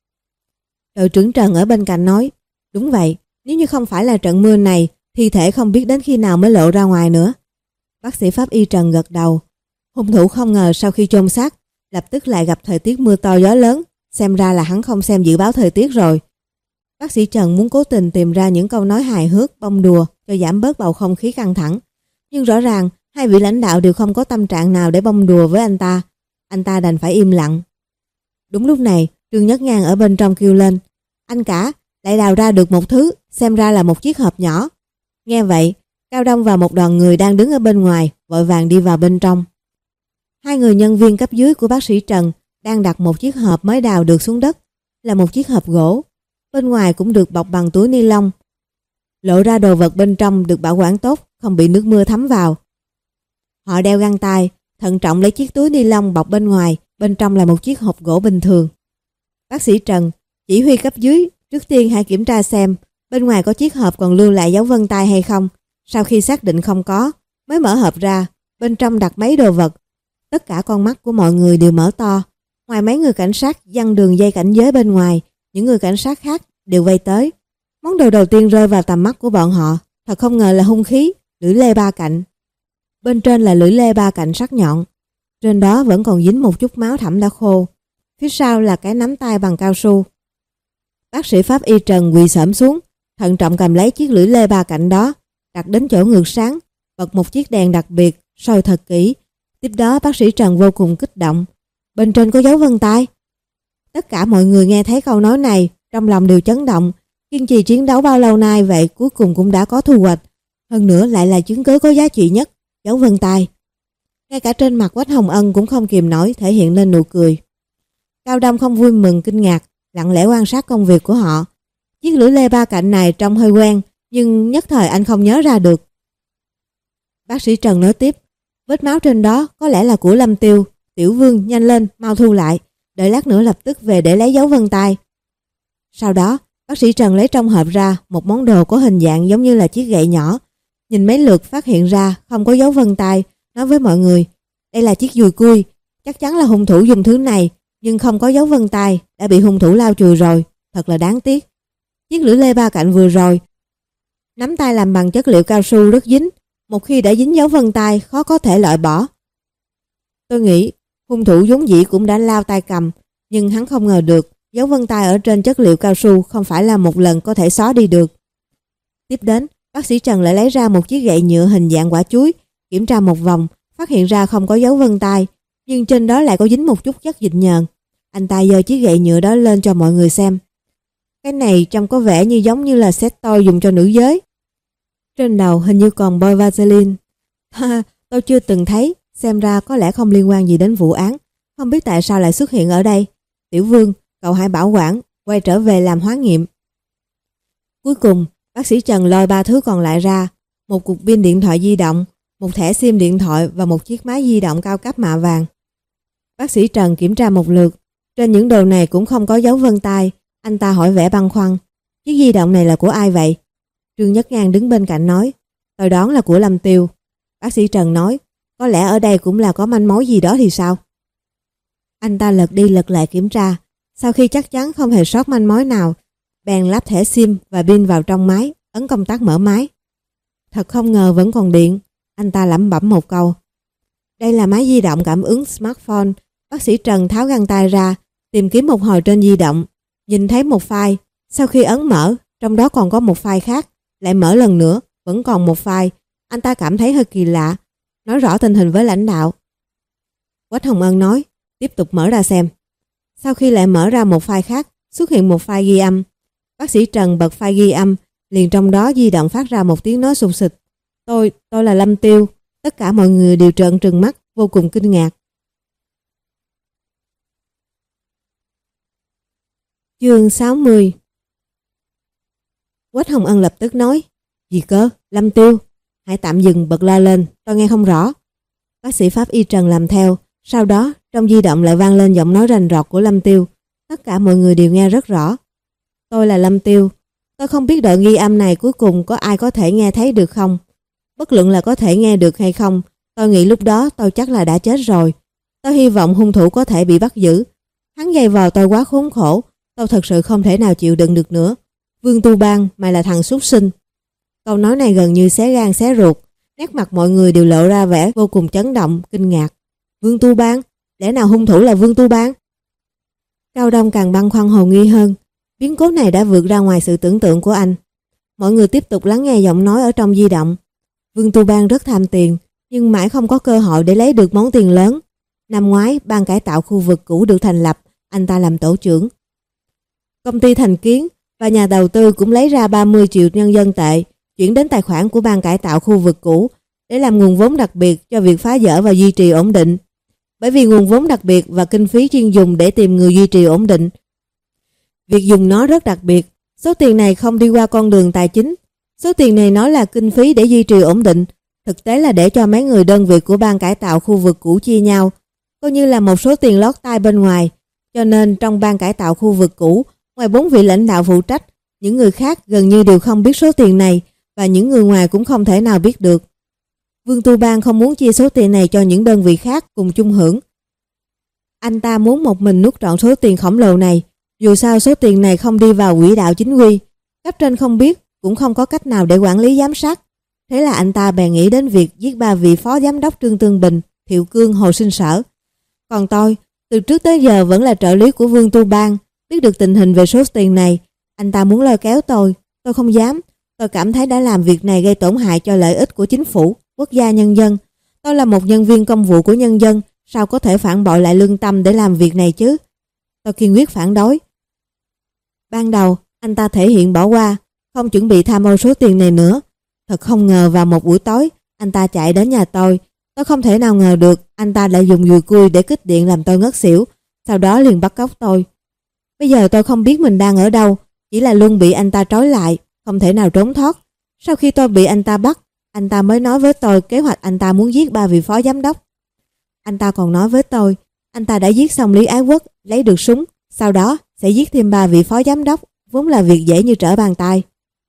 Đội trưởng Trần ở bên cạnh nói, đúng vậy, nếu như không phải là trận mưa này, thi thể không biết đến khi nào mới lộ ra ngoài nữa. Bác sĩ pháp y Trần gật đầu. Hung thủ không ngờ sau khi chôn xác, lập tức lại gặp thời tiết mưa to gió lớn, xem ra là hắn không xem dự báo thời tiết rồi. Bác sĩ Trần muốn cố tình tìm ra những câu nói hài hước, bông đùa cho giảm bớt bầu không khí căng thẳng. Nhưng rõ ràng, hai vị lãnh đạo đều không có tâm trạng nào để bông đùa với anh ta. Anh ta đành phải im lặng. Đúng lúc này, Trương Nhất Ngang ở bên trong kêu lên, anh cả, lại đào ra được một thứ, xem ra là một chiếc hộp nhỏ. Nghe vậy, Cao Đông và một đoàn người đang đứng ở bên ngoài, vội vàng đi vào bên trong. Hai người nhân viên cấp dưới của bác sĩ Trần đang đặt một chiếc hộp mới đào được xuống đất, là một chiếc hộp gỗ. Bên ngoài cũng được bọc bằng túi ni lông. Lộ ra đồ vật bên trong được bảo quản tốt, không bị nước mưa thấm vào. Họ đeo găng tay, thận trọng lấy chiếc túi ni lông bọc bên ngoài, bên trong là một chiếc hộp gỗ bình thường. Bác sĩ Trần chỉ huy cấp dưới, trước tiên hãy kiểm tra xem bên ngoài có chiếc hộp còn lưu lại dấu vân tay hay không. Sau khi xác định không có, mới mở hộp ra, bên trong đặt mấy đồ vật. Tất cả con mắt của mọi người đều mở to. Ngoài mấy người cảnh sát giăng đường dây cảnh giới bên ngoài, những người cảnh sát khác đều vây tới. Món đồ đầu tiên rơi vào tầm mắt của bọn họ, thật không ngờ là hung khí, lưỡi lê ba cạnh. Bên trên là lưỡi lê ba cạnh sắc nhọn. Trên đó vẫn còn dính một chút máu thẳm đã khô. Phía sau là cái nắm tay bằng cao su. Bác sĩ pháp y Trần quỳ xổm xuống, thận trọng cầm lấy chiếc lưỡi lê ba cạnh đó, đặt đến chỗ ngược sáng, bật một chiếc đèn đặc biệt, soi thật kỹ. Tiếp đó bác sĩ Trần vô cùng kích động. Bên trên có dấu vân tay. Tất cả mọi người nghe thấy câu nói này, trong lòng đều chấn động. Kiên trì chiến đấu bao lâu nay vậy cuối cùng cũng đã có thu hoạch. Hơn nữa lại là chứng cứ có giá trị nhất, dấu vân tay. Ngay cả trên mặt Quách Hồng Ân cũng không kìm nổi thể hiện lên nụ cười. Cao Đông không vui mừng kinh ngạc, lặng lẽ quan sát công việc của họ. Chiếc lưỡi lê ba cạnh này trông hơi quen, nhưng nhất thời anh không nhớ ra được. Bác sĩ Trần nói tiếp, vết máu trên đó có lẽ là của Lâm Tiêu. Tiểu Vương, nhanh lên, mau thu lại, đợi lát nữa lập tức về để lấy dấu vân tay. Sau đó, Bác sĩ Trần lấy trong hộp ra một món đồ có hình dạng giống như là chiếc gậy nhỏ. Nhìn mấy lượt phát hiện ra không có dấu vân tay, nói với mọi người, đây là chiếc dùi cui, chắc chắn là hung thủ dùng thứ này, nhưng không có dấu vân tay, đã bị hung thủ lau chùi rồi, thật là đáng tiếc. Chiếc lưỡi lê ba cạnh vừa rồi, nắm tay làm bằng chất liệu cao su rất dính, một khi đã dính dấu vân tay khó có thể loại bỏ. Tôi nghĩ hung thủ vốn dĩ cũng đã lau tay cầm, nhưng hắn không ngờ được dấu vân tay ở trên chất liệu cao su không phải là một lần có thể xóa đi được. Tiếp đến, bác sĩ Trần lại lấy ra một chiếc gậy nhựa hình dạng quả chuối, kiểm tra một vòng, phát hiện ra không có dấu vân tay, nhưng trên đó lại có dính một chút chất dịch nhờn. Anh ta giơ chiếc gậy nhựa đó lên cho mọi người xem. Cái này trông có vẻ như giống như là set toy dùng cho nữ giới. Trên đầu hình như còn bôi Vaseline. Ha, tôi chưa từng thấy, xem ra có lẽ không liên quan gì đến vụ án. Không biết tại sao lại xuất hiện ở đây. Tiểu Vương, cậu hãy bảo quản, quay trở về làm hóa nghiệm. Cuối cùng, bác sĩ Trần lôi ba thứ còn lại ra, một cục pin điện thoại di động, một thẻ sim điện thoại và một chiếc máy di động cao cấp mạ vàng. Bác sĩ Trần kiểm tra một lượt, trên những đồ này cũng không có dấu vân tay. Anh ta hỏi vẻ băn khoăn, chiếc di động này là của ai vậy? Trương Nhất Ngang đứng bên cạnh nói, tôi đoán là của Lâm Tiêu. Bác sĩ Trần nói, có lẽ ở đây cũng là có manh mối gì đó thì sao? Anh ta lật đi lật lại kiểm tra, sau khi chắc chắn không hề sót manh mối nào, bèn lắp thẻ sim và pin vào trong máy, ấn công tắc mở máy. Thật không ngờ vẫn còn điện, anh ta lẩm bẩm một câu. Đây là máy di động cảm ứng smartphone. Bác sĩ Trần tháo găng tay ra, tìm kiếm một hồi trên di động, nhìn thấy một file. Sau khi ấn mở, trong đó còn có một file khác, lại mở lần nữa, vẫn còn một file. Anh ta cảm thấy hơi kỳ lạ, nói rõ tình hình với lãnh đạo. Quách Hồng Ân nói, tiếp tục mở ra xem. Sau khi lại mở ra một file khác, xuất hiện một file ghi âm. Bác sĩ Trần bật file ghi âm, liền trong đó di động phát ra một tiếng nói sụt sịt. Tôi, tôi là Lâm Tiêu. Tất cả mọi người đều trợn trừng mắt, vô cùng kinh ngạc. Chương sáu mươi. Quách Hồng Ân lập tức nói, gì cơ, Lâm Tiêu, hãy tạm dừng, bật loa lên, tôi nghe không rõ. Bác sĩ pháp y Trần làm theo, sau đó trong di động lại vang lên giọng nói rành rọt của Lâm Tiêu. Tất cả mọi người đều nghe rất rõ. Tôi là Lâm Tiêu, tôi không biết đoạn ghi âm này cuối cùng có ai có thể nghe thấy được không. Bất luận là có thể nghe được hay không, tôi nghĩ lúc đó tôi chắc là đã chết rồi. Tôi hy vọng hung thủ có thể bị bắt giữ. Hắn dày vò tôi quá khốn khổ, tôi thật sự không thể nào chịu đựng được nữa. Vương Tu Bang, mày là thằng súc sinh. Câu nói này gần như xé gan xé ruột, nét mặt mọi người đều lộ ra vẻ vô cùng chấn động, kinh ngạc. Vương Tu Bang? Lẽ nào hung thủ là Vương Tu Bang? Cao Đông càng băn khoăn hồ nghi hơn. Biến cố này đã vượt ra ngoài sự tưởng tượng của anh. Mọi người tiếp tục lắng nghe giọng nói ở trong di động. Vương Tu Bang rất tham tiền, nhưng mãi không có cơ hội để lấy được món tiền lớn. Năm ngoái, ban cải tạo khu vực cũ được thành lập, anh ta làm tổ trưởng. Công ty Thành Kiến và nhà đầu tư cũng lấy ra ba mươi triệu nhân dân tệ, chuyển đến tài khoản của ban cải tạo khu vực cũ để làm nguồn vốn đặc biệt cho việc phá dỡ và duy trì ổn định. Bởi vì nguồn vốn đặc biệt và kinh phí chuyên dùng để tìm người duy trì ổn định. Việc dùng nó rất đặc biệt, số tiền này không đi qua con đường tài chính. Số tiền này nói là kinh phí để duy trì ổn định, thực tế là để cho mấy người đơn vị của ban cải tạo khu vực cũ chia nhau, coi như là một số tiền lót tay bên ngoài. Cho nên trong ban cải tạo khu vực cũ, ngoài bốn vị lãnh đạo phụ trách, những người khác gần như đều không biết số tiền này, và những người ngoài cũng không thể nào biết được. Vương Tu Bang không muốn chia số tiền này cho những đơn vị khác cùng chung hưởng. Anh ta muốn một mình nuốt trọn số tiền khổng lồ này, dù sao số tiền này không đi vào quỹ đạo chính quy, cấp trên không biết, cũng không có cách nào để quản lý giám sát. Thế là anh ta bèn nghĩ đến việc giết ba vị phó giám đốc Trương Tương Bình, Thiệu Cương, Hồ Sinh Sở. Còn tôi, từ trước tới giờ vẫn là trợ lý của Vương Tu Bang, biết được tình hình về số tiền này, anh ta muốn lôi kéo tôi, tôi không dám. Tôi cảm thấy đã làm việc này gây tổn hại cho lợi ích của chính phủ, quốc gia, nhân dân. Tôi là một nhân viên công vụ của nhân dân, sao có thể phản bội lại lương tâm để làm việc này chứ? Tôi kiên quyết phản đối. Ban đầu, anh ta thể hiện bỏ qua, không chuẩn bị tham ô số tiền này nữa. Thật không ngờ vào một buổi tối, anh ta chạy đến nhà tôi. Tôi không thể nào ngờ được anh ta lại dùng dùi cui để kích điện làm tôi ngất xỉu, sau đó liền bắt cóc tôi. Bây giờ tôi không biết mình đang ở đâu, chỉ là luôn bị anh ta trói lại, không thể nào trốn thoát. Sau khi tôi bị anh ta bắt, anh ta mới nói với tôi kế hoạch anh ta muốn giết ba vị phó giám đốc. Anh ta còn nói với tôi, anh ta đã giết xong Lý Ái Quốc, lấy được súng, sau đó sẽ giết thêm ba vị phó giám đốc vốn là việc dễ như trở bàn tay.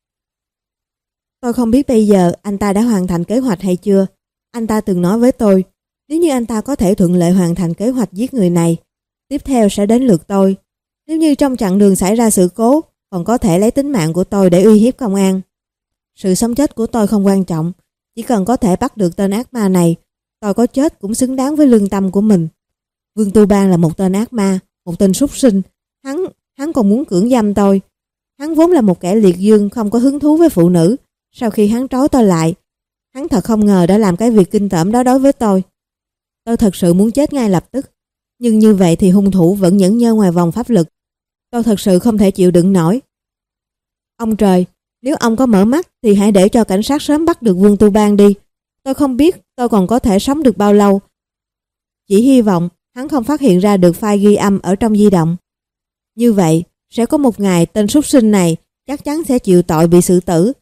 Tôi không biết bây giờ anh ta đã hoàn thành kế hoạch hay chưa. Anh ta từng nói với tôi, nếu như anh ta có thể thuận lợi hoàn thành kế hoạch giết người này, tiếp theo sẽ đến lượt tôi. Nếu như trong chặng đường xảy ra sự cố, còn có thể lấy tính mạng của tôi để uy hiếp công an. Sự sống chết của tôi không quan trọng, chỉ cần có thể bắt được tên ác ma này, tôi có chết cũng xứng đáng với lương tâm của mình. Vương Tu Bang là một tên ác ma, một tên súc sinh. Hắn, hắn còn muốn cưỡng dâm tôi. Hắn vốn là một kẻ liệt dương không có hứng thú với phụ nữ. Sau khi hắn trói tôi lại, hắn thật không ngờ đã làm cái việc kinh tởm đó đối với tôi. Tôi thật sự muốn chết ngay lập tức. Nhưng như vậy thì hung thủ vẫn nhẫn nhơ ngoài vòng pháp luật. Tôi thật sự không thể chịu đựng nổi. Ông trời, nếu ông có mở mắt thì hãy để cho cảnh sát sớm bắt được Vương Tu Bang đi. Tôi không biết tôi còn có thể sống được bao lâu. Chỉ hy vọng hắn không phát hiện ra được file ghi âm ở trong di động. Như vậy, sẽ có một ngày tên súc sinh này chắc chắn sẽ chịu tội bị xử tử.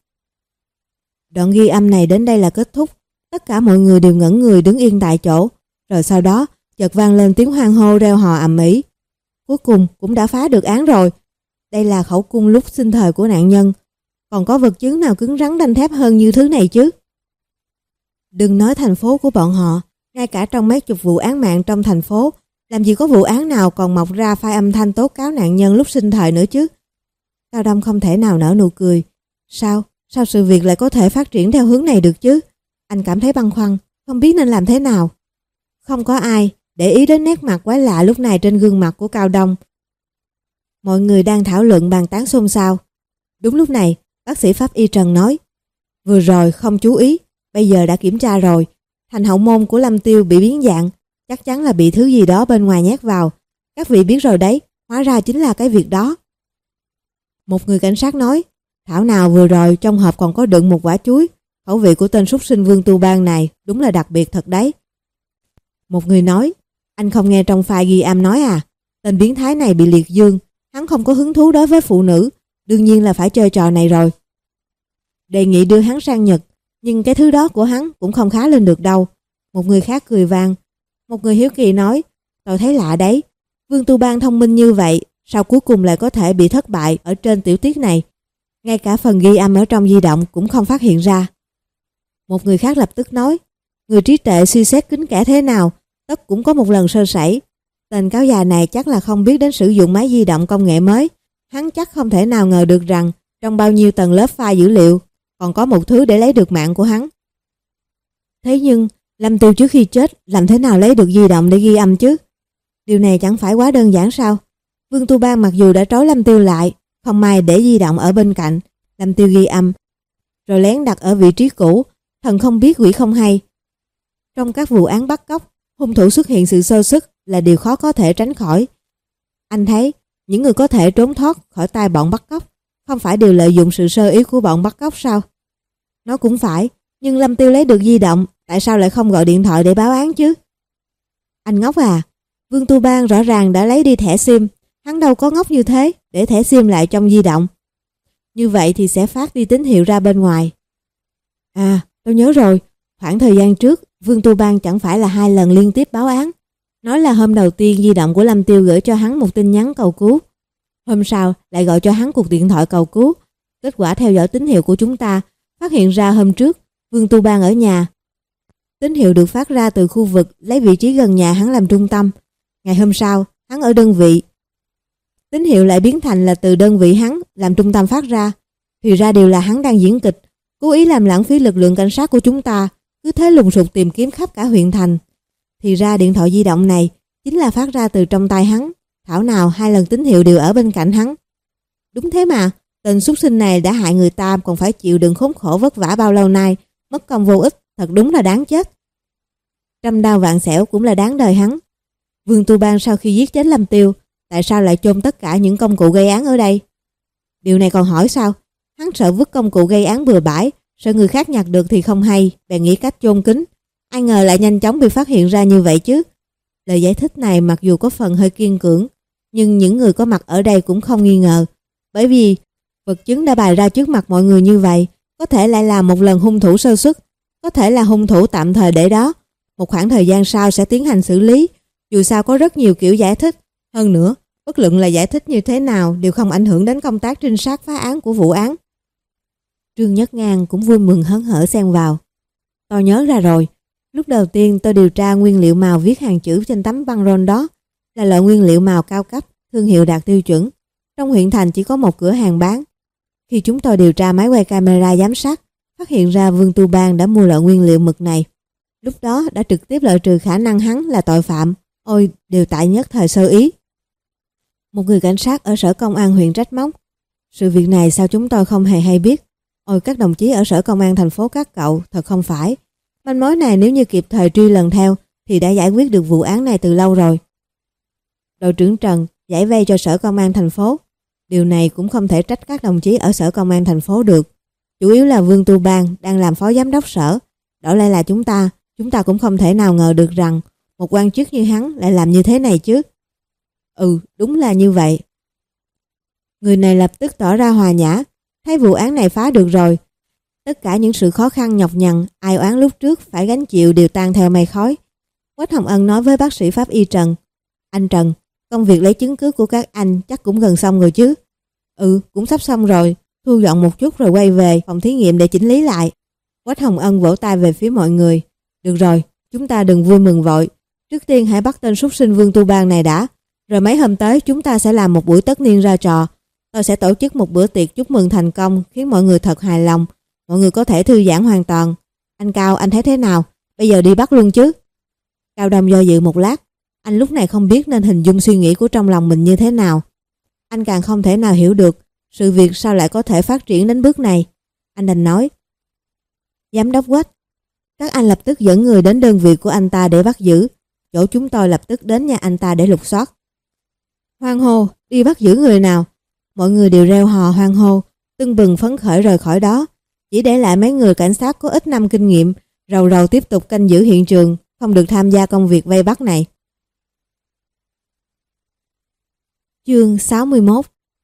Đoạn ghi âm này đến đây là kết thúc. Tất cả mọi người đều ngẩn người đứng yên tại chỗ. Rồi sau đó, chợt vang lên tiếng hoan hô reo hò ầm ĩ. Cuối cùng cũng đã phá được án rồi. Đây là khẩu cung lúc sinh thời của nạn nhân. Còn có vật chứng nào cứng rắn đanh thép hơn như thứ này chứ? Đừng nói thành phố của bọn họ, ngay cả trong mấy chục vụ án mạng trong thành phố, làm gì có vụ án nào còn mọc ra file âm thanh tố cáo nạn nhân lúc sinh thời nữa chứ? Cao Đông không thể nào nở nụ cười. Sao? Sao sự việc lại có thể phát triển theo hướng này được chứ? Anh cảm thấy băn khoăn, không biết nên làm thế nào. Không có ai để ý đến nét mặt quái lạ lúc này trên gương mặt của Cao Đông. Mọi người đang thảo luận bàn tán xôn xao. Đúng lúc này, bác sĩ pháp y Trần nói, vừa rồi không chú ý, bây giờ đã kiểm tra rồi. Thành hậu môn của Lâm Tiêu bị biến dạng, chắc chắn là bị thứ gì đó bên ngoài nhét vào. Các vị biết rồi đấy, hóa ra chính là cái việc đó. Một người cảnh sát nói, thảo nào vừa rồi trong hộp còn có đựng một quả chuối. Khẩu vị của tên súc sinh Vương Tu Bang này đúng là đặc biệt thật đấy. Một người nói, anh không nghe trong file ghi âm nói à, tên biến thái này bị liệt dương, hắn không có hứng thú đối với phụ nữ, đương nhiên là phải chơi trò này rồi. Đề nghị đưa hắn sang Nhật, nhưng cái thứ đó của hắn cũng không khá lên được đâu. Một người khác cười vang. Một người hiếu kỳ nói, tôi thấy lạ đấy, Vương Tu Bang thông minh như vậy, sao cuối cùng lại có thể bị thất bại ở trên tiểu tiết này? Ngay cả phần ghi âm ở trong di động cũng không phát hiện ra. Một người khác lập tức nói, người trí tuệ suy xét kín kẽ thế nào, tất cũng có một lần sơ sẩy. Tên cáo già này chắc là không biết đến sử dụng máy di động công nghệ mới. Hắn chắc không thể nào ngờ được rằng trong bao nhiêu tầng lớp file dữ liệu còn có một thứ để lấy được mạng của hắn. Thế nhưng Lâm Tiêu trước khi chết làm thế nào lấy được di động để ghi âm chứ? Điều này chẳng phải quá đơn giản sao? Vương Tu Bang mặc dù đã trói Lâm Tiêu lại, không may để di động ở bên cạnh, Lâm Tiêu ghi âm, rồi lén đặt ở vị trí cũ, thần không biết quỷ không hay. Trong các vụ án bắt cóc, hung thủ xuất hiện sự sơ suất là điều khó có thể tránh khỏi. Anh thấy, những người có thể trốn thoát khỏi tay bọn bắt cóc, không phải đều lợi dụng sự sơ ý của bọn bắt cóc sao? Nó cũng phải, nhưng Lâm Tiêu lấy được di động, tại sao lại không gọi điện thoại để báo án chứ? Anh ngốc à, Vương Tu Bang rõ ràng đã lấy đi thẻ SIM, hắn đâu có ngốc như thế, để thẻ SIM lại trong di động. Như vậy thì sẽ phát đi tín hiệu ra bên ngoài. À, tôi nhớ rồi, khoảng thời gian trước, Vương Tu Bang chẳng phải là hai lần liên tiếp báo án. Nói là hôm đầu tiên di động của Lâm Tiêu gửi cho hắn một tin nhắn cầu cứu. Hôm sau lại gọi cho hắn cuộc điện thoại cầu cứu. Kết quả theo dõi tín hiệu của chúng ta, phát hiện ra hôm trước, Vương Tu Bang ở nhà. Tín hiệu được phát ra từ khu vực lấy vị trí gần nhà hắn làm trung tâm. Ngày hôm sau, hắn ở đơn vị. Tín hiệu lại biến thành là từ đơn vị hắn làm trung tâm phát ra. Thì ra đều là hắn đang diễn kịch, cố ý làm lãng phí lực lượng cảnh sát của chúng ta, cứ thế lùng sục tìm kiếm khắp cả huyện thành. Thì ra điện thoại di động này chính là phát ra từ trong tay hắn. Thảo nào hai lần tín hiệu đều ở bên cạnh hắn. Đúng thế mà, tên súc sinh này đã hại người ta còn phải chịu đựng khốn khổ vất vả bao lâu nay, mất công vô ích, thật đúng là đáng chết. Trăm đao vạn xẻo cũng là đáng đời hắn. Vương Tu Bang sau khi giết chết Lâm Tiêu, tại sao lại chôn tất cả những công cụ gây án ở đây? Điều này còn hỏi sao? Hắn sợ vứt công cụ gây án bừa bãi, sợ người khác nhặt được thì không hay, bèn nghĩ cách chôn kín. Ai ngờ lại nhanh chóng bị phát hiện ra như vậy chứ. Lời giải thích này mặc dù có phần hơi kiên cưỡng, nhưng những người có mặt ở đây cũng không nghi ngờ. Bởi vì vật chứng đã bày ra trước mặt mọi người như vậy, có thể lại là một lần hung thủ sơ suất, có thể là hung thủ tạm thời để đó. Một khoảng thời gian sau sẽ tiến hành xử lý, dù sao có rất nhiều kiểu giải thích. Hơn nữa, Bất luận là giải thích như thế nào đều không ảnh hưởng đến công tác trinh sát phá án của vụ án. Trương Nhất Ngang cũng vui mừng hớn hở xen vào. Tôi nhớ ra rồi, lúc đầu tiên tôi điều tra nguyên liệu màu viết hàng chữ trên tấm băng rôn đó là loại nguyên liệu màu cao cấp, thương hiệu đạt tiêu chuẩn. Trong huyện thành chỉ có một cửa hàng bán. Khi chúng tôi điều tra máy quay camera giám sát, phát hiện ra Vương Tu Bang đã mua loại nguyên liệu mực này. Lúc đó đã trực tiếp loại trừ khả năng hắn là tội phạm. Ôi, đều tại nhất thời sơ ý. Một người cảnh sát ở sở công an huyện trách móc. Sự việc này sao chúng tôi không hề hay biết? Ôi, các đồng chí ở sở công an thành phố các cậu, thật không phải. Manh mối này nếu như kịp thời truy lần theo thì đã giải quyết được vụ án này từ lâu rồi. Đội trưởng Trần giải vây cho sở công an thành phố. Điều này cũng không thể trách các đồng chí ở sở công an thành phố được. Chủ yếu là Vương Tu Bang đang làm phó giám đốc sở. Đổi lại là chúng ta, chúng ta cũng không thể nào ngờ được rằng một quan chức như hắn lại làm như thế này chứ. Ừ, đúng là như vậy. Người này lập tức tỏ ra hòa nhã, thấy vụ án này phá được rồi. Tất cả những sự khó khăn nhọc nhằn, ai oán lúc trước phải gánh chịu đều tan theo mây khói. Quách Hồng Ân nói với bác sĩ pháp y Trần. Anh Trần, công việc lấy chứng cứ của các anh chắc cũng gần xong rồi chứ? Ừ, cũng sắp xong rồi. Thu dọn một chút rồi quay về phòng thí nghiệm để chỉnh lý lại. Quách Hồng Ân vỗ tay về phía mọi người. Được rồi, chúng ta đừng vui mừng vội. Trước tiên hãy bắt tên súc sinh Vương Tu Bang này đã. Rồi mấy hôm tới chúng ta sẽ làm một buổi tất niên ra trò. Tôi sẽ tổ chức một bữa tiệc chúc mừng thành công, khiến mọi người thật hài lòng. Mọi người có thể thư giãn hoàn toàn. Anh Cao, anh thấy thế nào? Bây giờ đi bắt luôn chứ? Cao Đông do dự một lát. Anh lúc này không biết nên hình dung suy nghĩ của trong lòng mình như thế nào. Anh càng không thể nào hiểu được sự việc sao lại có thể phát triển đến bước này. Anh đành nói. Giám đốc Quách, các anh lập tức dẫn người đến đơn vị của anh ta để bắt giữ. Chỗ chúng tôi lập tức đến nhà anh ta để lục soát. Hoan hô, đi bắt giữ người nào? Mọi người đều reo hò hoan hô, tưng bừng phấn khởi rời khỏi đó. Chỉ để lại mấy người cảnh sát có ít năm kinh nghiệm, rầu rầu tiếp tục canh giữ hiện trường, không được tham gia công việc vây bắt này. Chương sáu mươi mốt.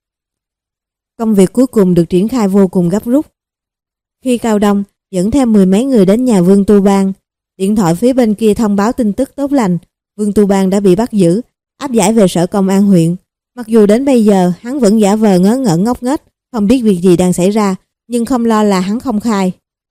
Công việc cuối cùng được triển khai vô cùng gấp rút. Khi Cao Đông dẫn theo mười mấy người đến nhà Vương Tu Bang, điện thoại phía bên kia thông báo tin tức tốt lành, Vương Tu Bang đã bị bắt giữ, áp giải về sở công an huyện. Mặc dù đến bây giờ hắn vẫn giả vờ ngớ ngẩn ngốc nghếch, không biết việc gì đang xảy ra, nhưng không lo là hắn không khai.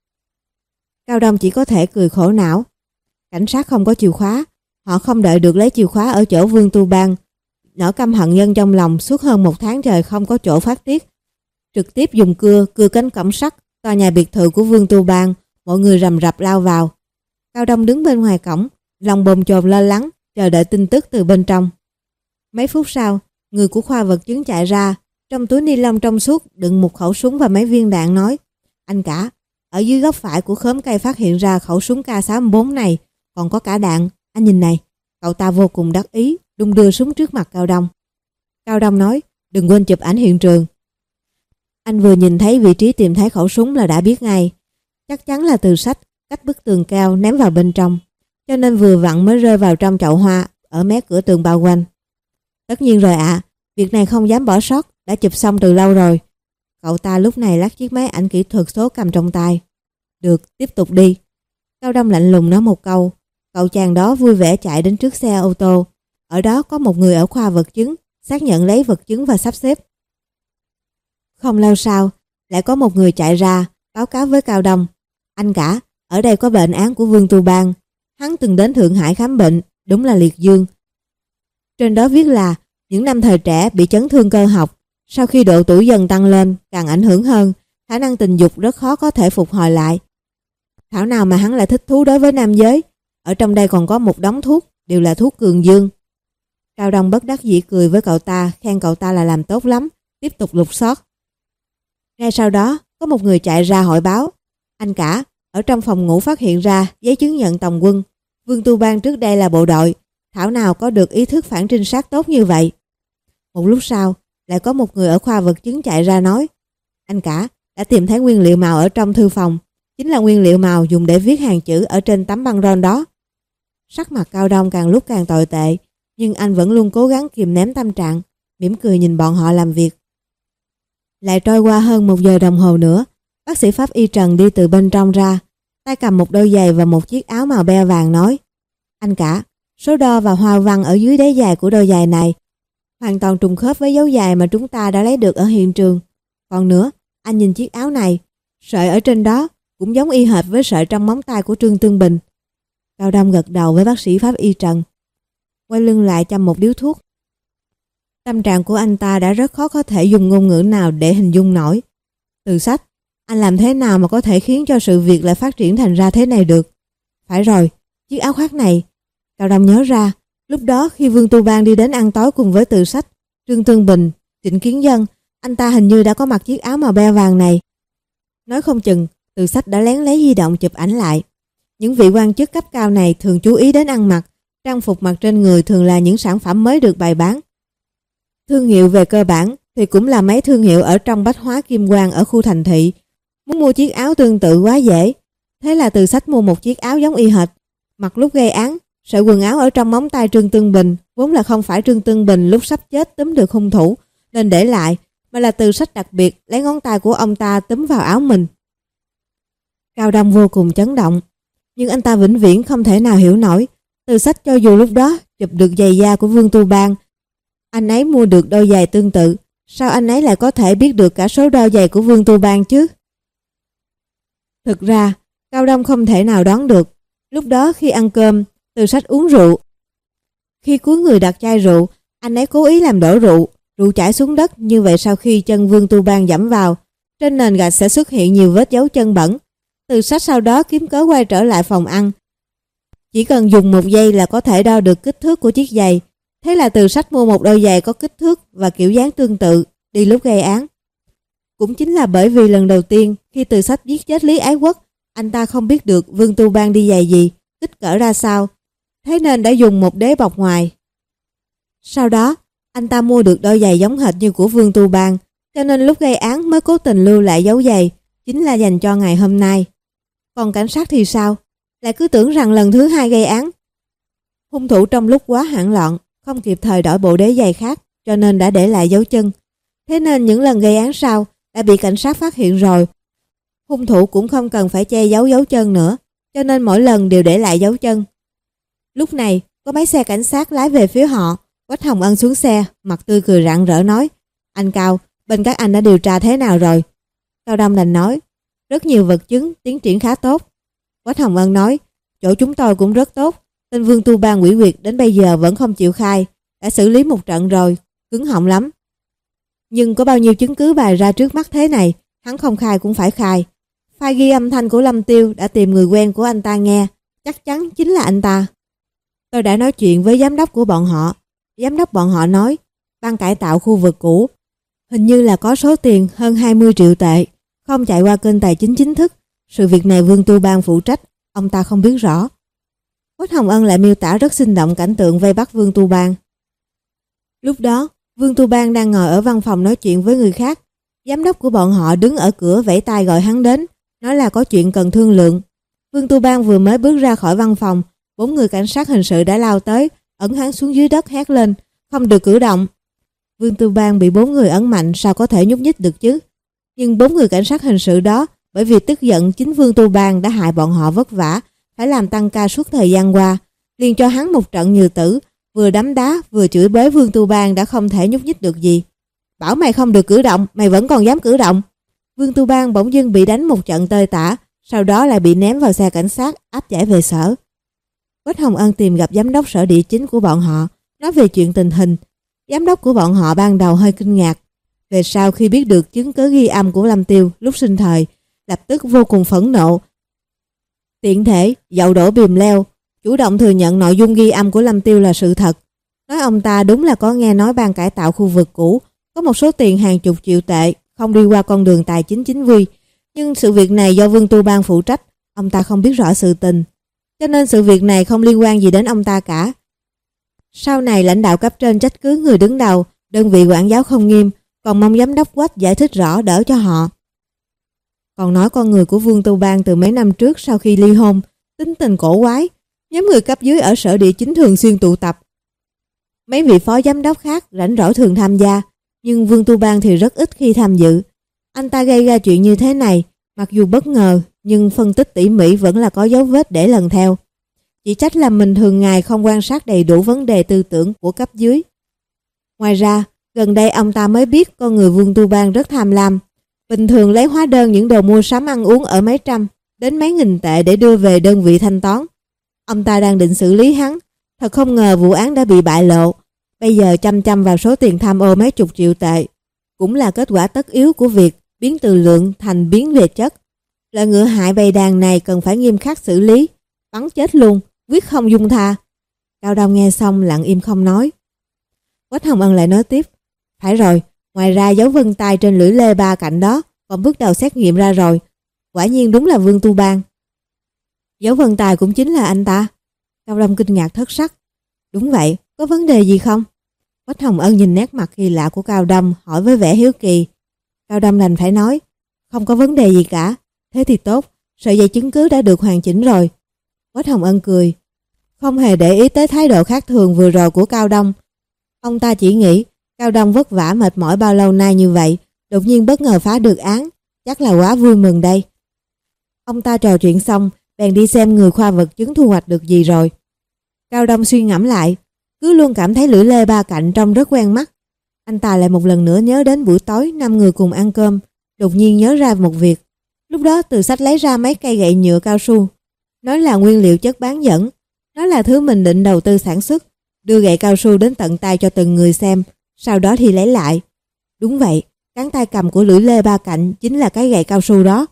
Cao Đông chỉ có thể cười khổ não. Cảnh sát không có chìa khóa, họ không đợi được lấy chìa khóa ở chỗ Vương Tu Bang. Nỗi căm hận nhân trong lòng suốt hơn một tháng trời không có chỗ phát tiết. Trực tiếp dùng cưa, cưa cánh cổng sắt, tòa nhà biệt thự của Vương Tu Bang, mọi người rầm rập lao vào. Cao Đông đứng bên ngoài cổng, lòng bồn chồn lo lắng, chờ đợi tin tức từ bên trong. Mấy phút sau, người của khoa vật chứng chạy ra, trong túi ni lông trong suốt đựng một khẩu súng và mấy viên đạn nói: Anh cả, ở dưới góc phải của khóm cây phát hiện ra khẩu súng K sáu bốn này, còn có cả đạn, anh nhìn này. Cậu ta vô cùng đắc ý, đung đưa súng trước mặt Cao Đông. Cao Đông nói: Đừng quên chụp ảnh hiện trường. Anh vừa nhìn thấy vị trí tìm thấy khẩu súng là đã biết ngay. Chắc chắn là từ sách, cách bức tường cao ném vào bên trong, cho nên vừa vặn mới rơi vào trong chậu hoa ở mé cửa tường bao quanh. Tất nhiên rồi ạ, à, việc này không dám bỏ sót, đã chụp xong từ lâu rồi. Cậu ta lúc này lắc chiếc máy ảnh kỹ thuật số cầm trong tay. Được, tiếp tục đi. Cao Đông lạnh lùng nói một câu. Cậu chàng đó vui vẻ chạy đến trước xe ô tô. Ở đó có một người ở khoa vật chứng, xác nhận lấy vật chứng và sắp xếp. Không lâu sau, lại có một người chạy ra, báo cáo với Cao Đông. Anh cả, ở đây có bệnh án của Vương Tu Bang. Hắn từng đến Thượng Hải khám bệnh, đúng là liệt dương. Trên đó viết là những năm thời trẻ bị chấn thương cơ học, sau khi độ tuổi dần tăng lên càng ảnh hưởng hơn, khả năng tình dục rất khó có thể phục hồi lại. Thảo nào mà hắn lại thích thú đối với nam giới. Ở trong đây còn có một đống thuốc, đều là thuốc cường dương. Cao Đông bất đắc dĩ cười với cậu ta, khen cậu ta là làm tốt lắm, tiếp tục lục soát. Ngay sau đó, có một người chạy ra hội báo. Anh cả, ở trong phòng ngủ phát hiện ra giấy chứng nhận tòng quân. Vương Tu Bang trước đây là bộ đội, thảo nào có được ý thức phản trinh sát tốt như vậy. Một lúc sau, lại có một người ở khoa vật chứng chạy ra nói: Anh cả, đã tìm thấy nguyên liệu màu ở trong thư phòng, chính là nguyên liệu màu dùng để viết hàng chữ ở trên tấm băng rôn đó. Sắc mặt Cao Đông càng lúc càng tồi tệ, nhưng anh vẫn luôn cố gắng kìm nén tâm trạng, mỉm cười nhìn bọn họ làm việc. Lại trôi qua hơn một giờ đồng hồ nữa, bác sĩ pháp y Trần đi từ bên trong ra, tay cầm một đôi giày và một chiếc áo màu be vàng nói: Anh cả, số đo và hoa văn ở dưới đế giày của đôi giày này hoàn toàn trùng khớp với dấu giày mà chúng ta đã lấy được ở hiện trường. Còn nữa, anh nhìn chiếc áo này, sợi ở trên đó cũng giống y hệt với sợi trong móng tay của Trương Tương Bình. Cao Đông gật đầu với bác sĩ pháp y Trần, quay lưng lại châm một điếu thuốc. Tâm trạng của anh ta đã rất khó có thể dùng ngôn ngữ nào để hình dung nổi. Từ Sách, anh làm thế nào mà có thể khiến cho sự việc lại phát triển thành ra thế này được? Phải rồi, chiếc áo khoác này. Cao Đông nhớ ra, lúc đó khi Vương Tu Bang đi đến ăn tối cùng với Từ Sách, Trương Tương Bình, Trịnh Kiến Dân, anh ta hình như đã có mặc chiếc áo màu be vàng này. Nói không chừng, Từ Sách đã lén lấy di động chụp ảnh lại. Những vị quan chức cấp cao này thường chú ý đến ăn mặc, trang phục mặc trên người thường là những sản phẩm mới được bày bán. Thương hiệu về cơ bản thì cũng là mấy thương hiệu ở trong bách hóa Kim Quang ở khu thành thị. Muốn mua chiếc áo tương tự quá dễ. Thế là Từ Sách mua một chiếc áo giống y hệt. Mặc lúc gây án, sợi quần áo ở trong móng tay Trương Tương Bình vốn là không phải Trương Tương Bình lúc sắp chết túm được hung thủ nên để lại, mà là Từ Sách đặc biệt lấy ngón tay của ông ta túm vào áo mình. Cao Đông vô cùng chấn động, nhưng anh ta vĩnh viễn không thể nào hiểu nổi. Từ Sách cho dù lúc đó chụp được giày da của Vương Tu Bang, anh ấy mua được đôi giày tương tự, sao anh ấy lại có thể biết được cả số đôi giày của Vương Tu Bang chứ? Thực ra, Cao Đông không thể nào đoán được. Lúc đó khi ăn cơm, Từ Sách uống rượu. Khi cúi người đặt chai rượu, anh ấy cố ý làm đổ rượu, rượu chảy xuống đất, như vậy sau khi chân Vương Tu Bang dẫm vào, trên nền gạch sẽ xuất hiện nhiều vết dấu chân bẩn. Từ Sách sau đó kiếm cớ quay trở lại phòng ăn. Chỉ cần dùng một giây là có thể đo được kích thước của chiếc giày. Thế là Từ Sách mua một đôi giày có kích thước và kiểu dáng tương tự đi lúc gây án. Cũng chính là bởi vì lần đầu tiên khi Từ Sách giết chết Lý Ái Quốc, anh ta không biết được Vương Tu Bang đi giày gì, kích cỡ ra sao, thế nên đã dùng một đế bọc ngoài. Sau đó, anh ta mua được đôi giày giống hệt như của Vương Tu Bang, cho nên lúc gây án mới cố tình lưu lại dấu giày, chính là dành cho ngày hôm nay. Còn cảnh sát thì sao? Lại cứ tưởng rằng lần thứ hai gây án. Hung thủ trong lúc quá hoảng loạn, không kịp thời đổi bộ đế giày khác, cho nên đã để lại dấu chân. Thế nên những lần gây án sau đã bị cảnh sát phát hiện rồi. Hung thủ cũng không cần phải che giấu dấu chân nữa, cho nên mỗi lần đều để lại dấu chân. Lúc này, có mấy xe cảnh sát lái về phía họ. Quách Hồng Ân xuống xe, mặt tươi cười rạng rỡ nói: "Anh Cao, bên các anh đã điều tra thế nào rồi?" Cao Đông đành nói: "Rất nhiều vật chứng, tiến triển khá tốt." Quách Hồng Ân nói: "Chỗ chúng tôi cũng rất tốt. Tên Vương Tu Bang quỷ quyệt đến bây giờ vẫn không chịu khai, đã xử lý một trận rồi, cứng họng lắm. Nhưng có bao nhiêu chứng cứ bày ra trước mắt thế này, hắn không khai cũng phải khai. File ghi âm thanh của Lâm Tiêu đã tìm người quen của anh ta nghe, chắc chắn chính là anh ta. Tôi đã nói chuyện với giám đốc của bọn họ. Giám đốc bọn họ nói, ban cải tạo khu vực cũ hình như là có số tiền hơn hai mươi triệu tệ, không chạy qua kênh tài chính chính thức. Sự việc này Vương Tu Bang phụ trách, ông ta không biết rõ." Quách Hồng Ân lại miêu tả rất sinh động cảnh tượng vây bắt Vương Tu Bang. Lúc đó, Vương Tu Bang đang ngồi ở văn phòng nói chuyện với người khác. Giám đốc của bọn họ đứng ở cửa vẫy tay gọi hắn đến, nói là có chuyện cần thương lượng. Vương Tu Bang vừa mới bước ra khỏi văn phòng, bốn người cảnh sát hình sự đã lao tới, ấn hắn xuống dưới đất hét lên, không được cử động. Vương Tu Bang bị bốn người ấn mạnh, sao có thể nhúc nhích được chứ? Nhưng bốn người cảnh sát hình sự đó, bởi vì tức giận chính Vương Tu Bang đã hại bọn họ vất vả, phải làm tăng ca suốt thời gian qua, liền cho hắn một trận nhừ tử, vừa đấm đá vừa chửi bới Vương Tu Bang đã không thể nhúc nhích được gì. "Bảo mày không được cử động, mày vẫn còn dám cử động." Vương Tu Bang bỗng dưng bị đánh một trận tơi tả, sau đó lại bị ném vào xe cảnh sát áp giải về sở. Quách Hồng Ân tìm gặp giám đốc sở địa chính của bọn họ, nói về chuyện tình hình. Giám đốc của bọn họ ban đầu hơi kinh ngạc, về sau khi biết được chứng cứ ghi âm của Lâm Tiêu lúc sinh thời, lập tức vô cùng phẫn nộ. Tiện thể dậu đổ bìm leo, chủ động thừa nhận nội dung ghi âm của Lâm Tiêu là sự thật, nói ông ta đúng là có nghe nói ban cải tạo khu vực cũ có một số tiền hàng chục triệu tệ không đi qua con đường tài chính chính quy, nhưng sự việc này do Vương Tu Bang phụ trách, ông ta không biết rõ sự tình, cho nên sự việc này không liên quan gì đến ông ta cả. Sau này lãnh đạo cấp trên trách cứ người đứng đầu, đơn vị quản giáo không nghiêm, còn mong giám đốc Quách giải thích rõ đỡ cho họ. Còn nói con người của Vương Tu Bang từ mấy năm trước sau khi ly hôn, tính tình cổ quái, nhóm người cấp dưới ở sở địa chính thường xuyên tụ tập. Mấy vị phó giám đốc khác rảnh rỗi thường tham gia, nhưng Vương Tu Bang thì rất ít khi tham dự. Anh ta gây ra chuyện như thế này, mặc dù bất ngờ, nhưng phân tích tỉ mỉ vẫn là có dấu vết để lần theo. Chỉ trách là mình thường ngày không quan sát đầy đủ vấn đề tư tưởng của cấp dưới. Ngoài ra, gần đây ông ta mới biết con người Vương Tu Bang rất tham lam. Bình thường lấy hóa đơn những đồ mua sắm ăn uống ở mấy trăm đến mấy nghìn tệ để đưa về đơn vị thanh toán. Ông ta đang định xử lý hắn. Thật không ngờ vụ án đã bị bại lộ. Bây giờ chăm chăm vào số tiền tham ô mấy chục triệu tệ. Cũng là kết quả tất yếu của việc biến từ lượng thành biến về chất. Loại ngựa hại bầy đàn này cần phải nghiêm khắc xử lý. Bắn chết luôn, quyết không dung tha. Cao Đông nghe xong lặng im không nói. Quách Hồng Ân lại nói tiếp. Phải rồi, ngoài ra dấu vân tay trên lưỡi lê ba cạnh đó còn bước đầu xét nghiệm ra rồi. Quả nhiên đúng là Vương Tu Bang. Dấu vân tay cũng chính là anh ta. Cao Đông kinh ngạc thất sắc. Đúng vậy, có vấn đề gì không? Quách Hồng Ân nhìn nét mặt kỳ lạ của Cao Đông, hỏi với vẻ hiếu kỳ. Cao Đông đành phải nói, không có vấn đề gì cả. Thế thì tốt, sợi dây chứng cứ đã được hoàn chỉnh rồi. Quách Hồng Ân cười, không hề để ý tới thái độ khác thường vừa rồi của Cao Đông. Ông ta chỉ nghĩ Cao Đông vất vả mệt mỏi bao lâu nay như vậy, đột nhiên bất ngờ phá được án, chắc là quá vui mừng đây. Ông ta trò chuyện xong, bèn đi xem người khoa vật chứng thu hoạch được gì rồi. Cao Đông suy ngẫm lại, cứ luôn cảm thấy lưỡi lê ba cạnh trông rất quen mắt. Anh ta lại một lần nữa nhớ đến buổi tối năm người cùng ăn cơm, đột nhiên nhớ ra một việc. Lúc đó từ sách lấy ra mấy cây gậy nhựa cao su, nói là nguyên liệu chất bán dẫn, nói là thứ mình định đầu tư sản xuất, đưa gậy cao su đến tận tay cho từng người xem, sau đó thì lấy lại. Đúng vậy, cán tay cầm của lưỡi lê ba cạnh chính là cái gậy cao su đó.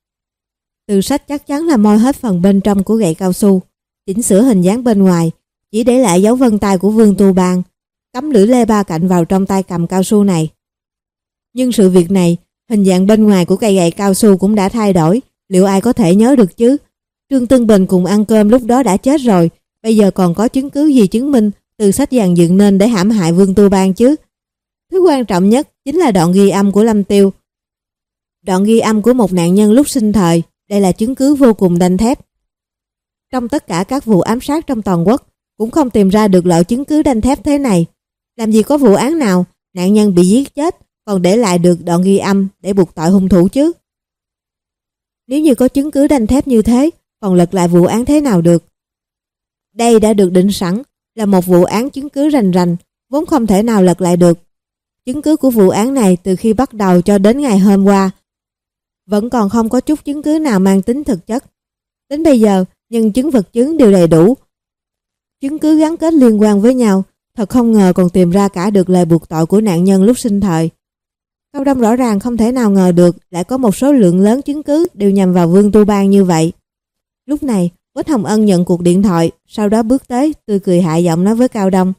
Từ sách chắc chắn là moi hết phần bên trong của gậy cao su, chỉnh sửa hình dáng bên ngoài, chỉ để lại dấu vân tay của Vương Tu Bang, cắm lưỡi lê ba cạnh vào trong tay cầm cao su này. Nhưng sự việc này, hình dạng bên ngoài của cây gậy cao su cũng đã thay đổi, liệu ai có thể nhớ được chứ? Trương Tân Bình cùng ăn cơm lúc đó đã chết rồi, bây giờ còn có chứng cứ gì chứng minh từ sách dàn dựng nên để hãm hại Vương Tu Bang chứ? Thứ quan trọng nhất chính là đoạn ghi âm của Lâm Tiêu. Đoạn ghi âm của một nạn nhân lúc sinh thời, đây là chứng cứ vô cùng đanh thép. Trong tất cả các vụ ám sát trong toàn quốc, cũng không tìm ra được loại chứng cứ đanh thép thế này. Làm gì có vụ án nào nạn nhân bị giết chết còn để lại được đoạn ghi âm để buộc tội hung thủ chứ? Nếu như có chứng cứ đanh thép như thế, còn lật lại vụ án thế nào được? Đây đã được định sẵn là một vụ án chứng cứ rành rành, vốn không thể nào lật lại được. Chứng cứ của vụ án này từ khi bắt đầu cho đến ngày hôm qua vẫn còn không có chút chứng cứ nào mang tính thực chất. Đến bây giờ, nhân chứng vật chứng đều đầy đủ. Chứng cứ gắn kết liên quan với nhau, thật không ngờ còn tìm ra cả được lời buộc tội của nạn nhân lúc sinh thời. Cao Đông rõ ràng không thể nào ngờ được lại có một số lượng lớn chứng cứ đều nhằm vào Vương Tu Bang như vậy. Lúc này, Quách Hồng Ân nhận cuộc điện thoại, sau đó bước tới, tươi cười hạ giọng nói với Cao Đông.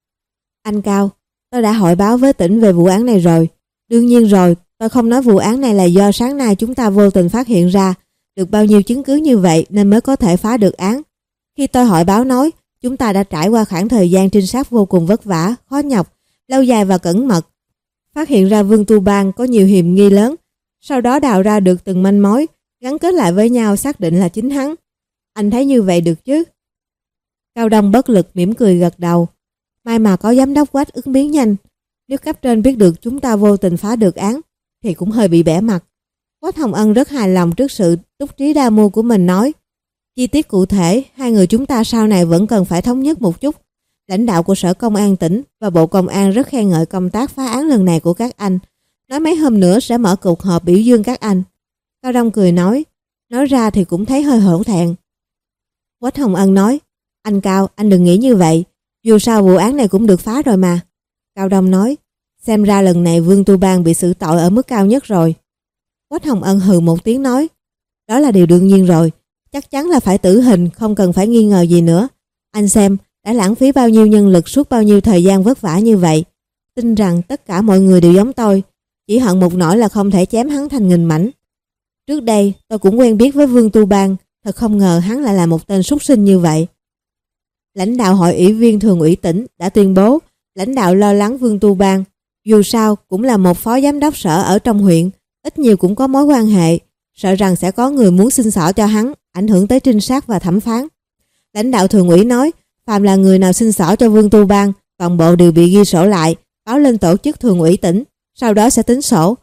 Anh Cao, tôi đã hội báo với tỉnh về vụ án này rồi. Đương nhiên rồi, tôi không nói vụ án này là do sáng nay chúng ta vô tình phát hiện ra được bao nhiêu chứng cứ như vậy nên mới có thể phá được án. Khi tôi hội báo nói, chúng ta đã trải qua khoảng thời gian trinh sát vô cùng vất vả, khó nhọc, lâu dài và cẩn mật. Phát hiện ra Vương Tu Bang có nhiều hiểm nghi lớn, sau đó đào ra được từng manh mối, gắn kết lại với nhau xác định là chính hắn. Anh thấy như vậy được chứ? Cao Đông bất lực mỉm cười gật đầu. May mà có giám đốc Quách ứng biến nhanh. Nếu cấp trên biết được chúng ta vô tình phá được án, thì cũng hơi bị bẻ mặt. Quách Hồng Ân rất hài lòng trước sự túc trí đa mưu của mình nói. Chi tiết cụ thể, hai người chúng ta sau này vẫn cần phải thống nhất một chút. Lãnh đạo của Sở Công an tỉnh và Bộ Công an rất khen ngợi công tác phá án lần này của các anh. Nói mấy hôm nữa sẽ mở cuộc họp biểu dương các anh. Cao Đông cười nói. Nói ra thì cũng thấy hơi hổ thẹn. Quách Hồng Ân nói. Anh Cao, anh đừng nghĩ như vậy. Dù sao vụ án này cũng được phá rồi mà. Cao Đông nói. Xem ra lần này Vương Tu Bang bị xử tội ở mức cao nhất rồi. Quách Hồng Ân hừ một tiếng nói. Đó là điều đương nhiên rồi. Chắc chắn là phải tử hình, không cần phải nghi ngờ gì nữa. Anh xem, đã lãng phí bao nhiêu nhân lực suốt bao nhiêu thời gian vất vả như vậy. Tin rằng tất cả mọi người đều giống tôi. Chỉ hận một nỗi là không thể chém hắn thành nghìn mảnh. Trước đây tôi cũng quen biết với Vương Tu Bang, thật không ngờ hắn lại là một tên súc sinh như vậy. Lãnh đạo hội ủy viên thường ủy tỉnh đã tuyên bố lãnh đạo lo lắng Vương Tu Bang. Dù sao cũng là một phó giám đốc sở ở trong huyện, ít nhiều cũng có mối quan hệ, sợ rằng sẽ có người muốn xin xỏ cho hắn, ảnh hưởng tới trinh sát và thẩm phán. Lãnh đạo thường ủy nói, phàm là người nào xin xỏ cho Vương Tu Bang, toàn bộ đều bị ghi sổ lại, báo lên tổ chức thường ủy tỉnh, sau đó sẽ tính sổ.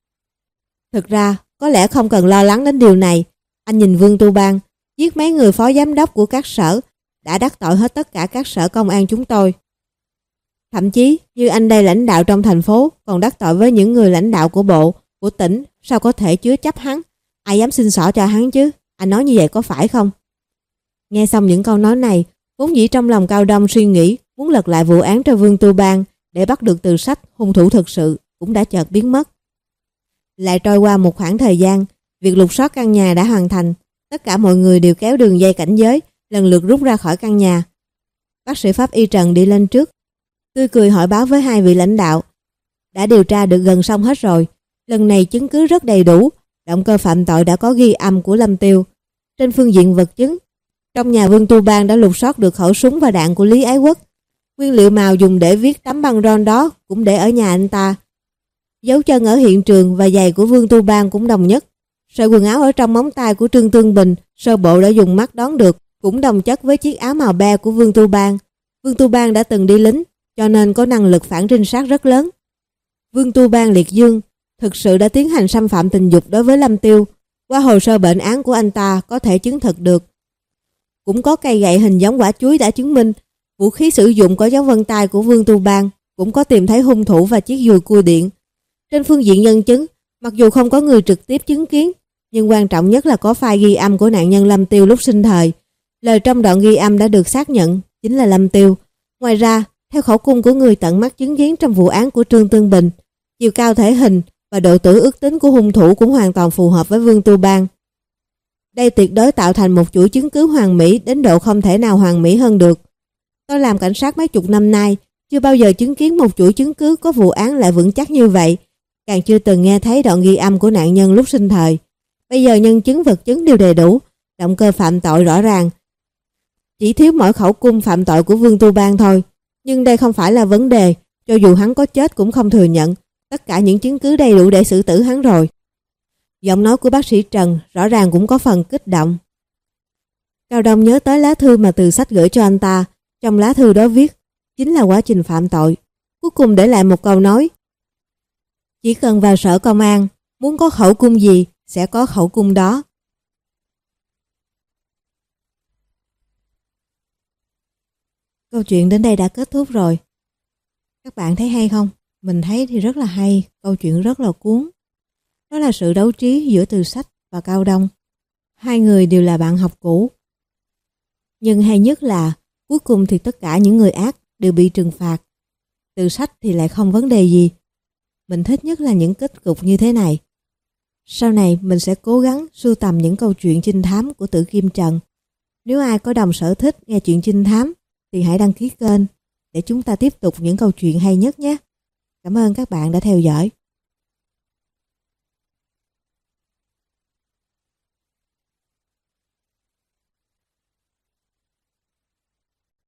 Thực ra, có lẽ không cần lo lắng đến điều này. Anh nhìn Vương Tu Bang, giết mấy người phó giám đốc của các sở, đã đắc tội hết tất cả các sở công an chúng tôi. Thậm chí như anh đây lãnh đạo trong thành phố còn đắc tội với những người lãnh đạo của bộ, của tỉnh, sao có thể chứa chấp hắn? Ai dám xin xỏ cho hắn chứ? Anh nói như vậy có phải không? Nghe xong những câu nói này, vốn dĩ trong lòng Cao Đông suy nghĩ muốn lật lại vụ án cho Vương Tu Bang để bắt được Từ Sách hung thủ thực sự cũng đã chợt biến mất. Lại trôi qua một khoảng thời gian, việc lục soát căn nhà đã hoàn thành. Tất cả mọi người đều kéo đường dây cảnh giới, lần lượt rút ra khỏi căn nhà. Bác sĩ pháp y Trần đi lên trước, tươi cười hỏi báo với hai vị lãnh đạo. Đã điều tra được gần xong hết rồi. Lần này chứng cứ rất đầy đủ, động cơ phạm tội đã có ghi âm của Lâm Tiêu. Trên phương diện vật chứng, trong nhà Vương Tu Bang đã lục soát được khẩu súng và đạn của Lý Ái Quốc. Nguyên liệu màu dùng để viết tấm băng rôn đó cũng để ở nhà anh ta. Dấu chân ở hiện trường và giày của Vương Tu Bang cũng đồng nhất. Sợi quần áo ở trong móng tay của Trương Tương Bình, sơ bộ đã dùng mắt đoán được, cũng đồng chất với chiếc áo màu be của Vương Tu Bang. Vương Tu Bang đã từng đi lính, cho nên có năng lực phản trinh sát rất lớn. Vương Tu Bang liệt dương thực sự đã tiến hành xâm phạm tình dục đối với Lâm Tiêu. Qua hồ sơ bệnh án của anh ta có thể chứng thực được. Cũng có cây gậy hình giống quả chuối đã chứng minh vũ khí sử dụng có dấu vân tay của Vương Tu Bang, cũng có tìm thấy hung thủ và chiếc dùi cua điện. Trên phương diện nhân chứng, mặc dù không có người trực tiếp chứng kiến, nhưng quan trọng nhất là có file ghi âm của nạn nhân Lâm Tiêu lúc sinh thời. Lời trong đoạn ghi âm đã được xác nhận chính là Lâm Tiêu. Ngoài ra, theo khẩu cung của người tận mắt chứng kiến trong vụ án của Trương Tương Bình, chiều cao thể hình và độ tuổi ước tính của hung thủ cũng hoàn toàn phù hợp với Vương Tu Bang. Đây tuyệt đối tạo thành một chuỗi chứng cứ hoàn mỹ đến độ không thể nào hoàn mỹ hơn được. Tôi làm cảnh sát mấy chục năm nay, chưa bao giờ chứng kiến một chuỗi chứng cứ có vụ án lại vững chắc như vậy, càng chưa từng nghe thấy đoạn ghi âm của nạn nhân lúc sinh thời. Bây giờ nhân chứng vật chứng đều đầy đủ, động cơ phạm tội rõ ràng. Chỉ thiếu mỗi khẩu cung phạm tội của Vương Tu Bang thôi. Nhưng đây không phải là vấn đề, cho dù hắn có chết cũng không thừa nhận. Tất cả những chứng cứ đầy đủ để xử tử hắn rồi. Giọng nói của bác sĩ Trần rõ ràng cũng có phần kích động. Cao Đông nhớ tới lá thư mà Từ Sách gửi cho anh ta. Trong lá thư đó viết chính là quá trình phạm tội. Cuối cùng để lại một câu nói: chỉ cần vào sở công an, muốn có khẩu cung gì sẽ có khẩu cung đó. Câu chuyện đến đây đã kết thúc rồi. Các bạn thấy hay không? Mình thấy thì rất là hay, câu chuyện rất là cuốn. Đó là sự đấu trí giữa Từ Sách và Cao Đông. Hai người đều là bạn học cũ. Nhưng hay nhất là cuối cùng thì tất cả những người ác đều bị trừng phạt. Từ Sách thì lại không vấn đề gì. Mình thích nhất là những kết cục như thế này. Sau này mình sẽ cố gắng sưu tầm những câu chuyện trinh thám của Tử Kim Trần. Nếu ai có đồng sở thích nghe chuyện trinh thám thì hãy đăng ký kênh để chúng ta tiếp tục những câu chuyện hay nhất nhé. Cảm ơn các bạn đã theo dõi.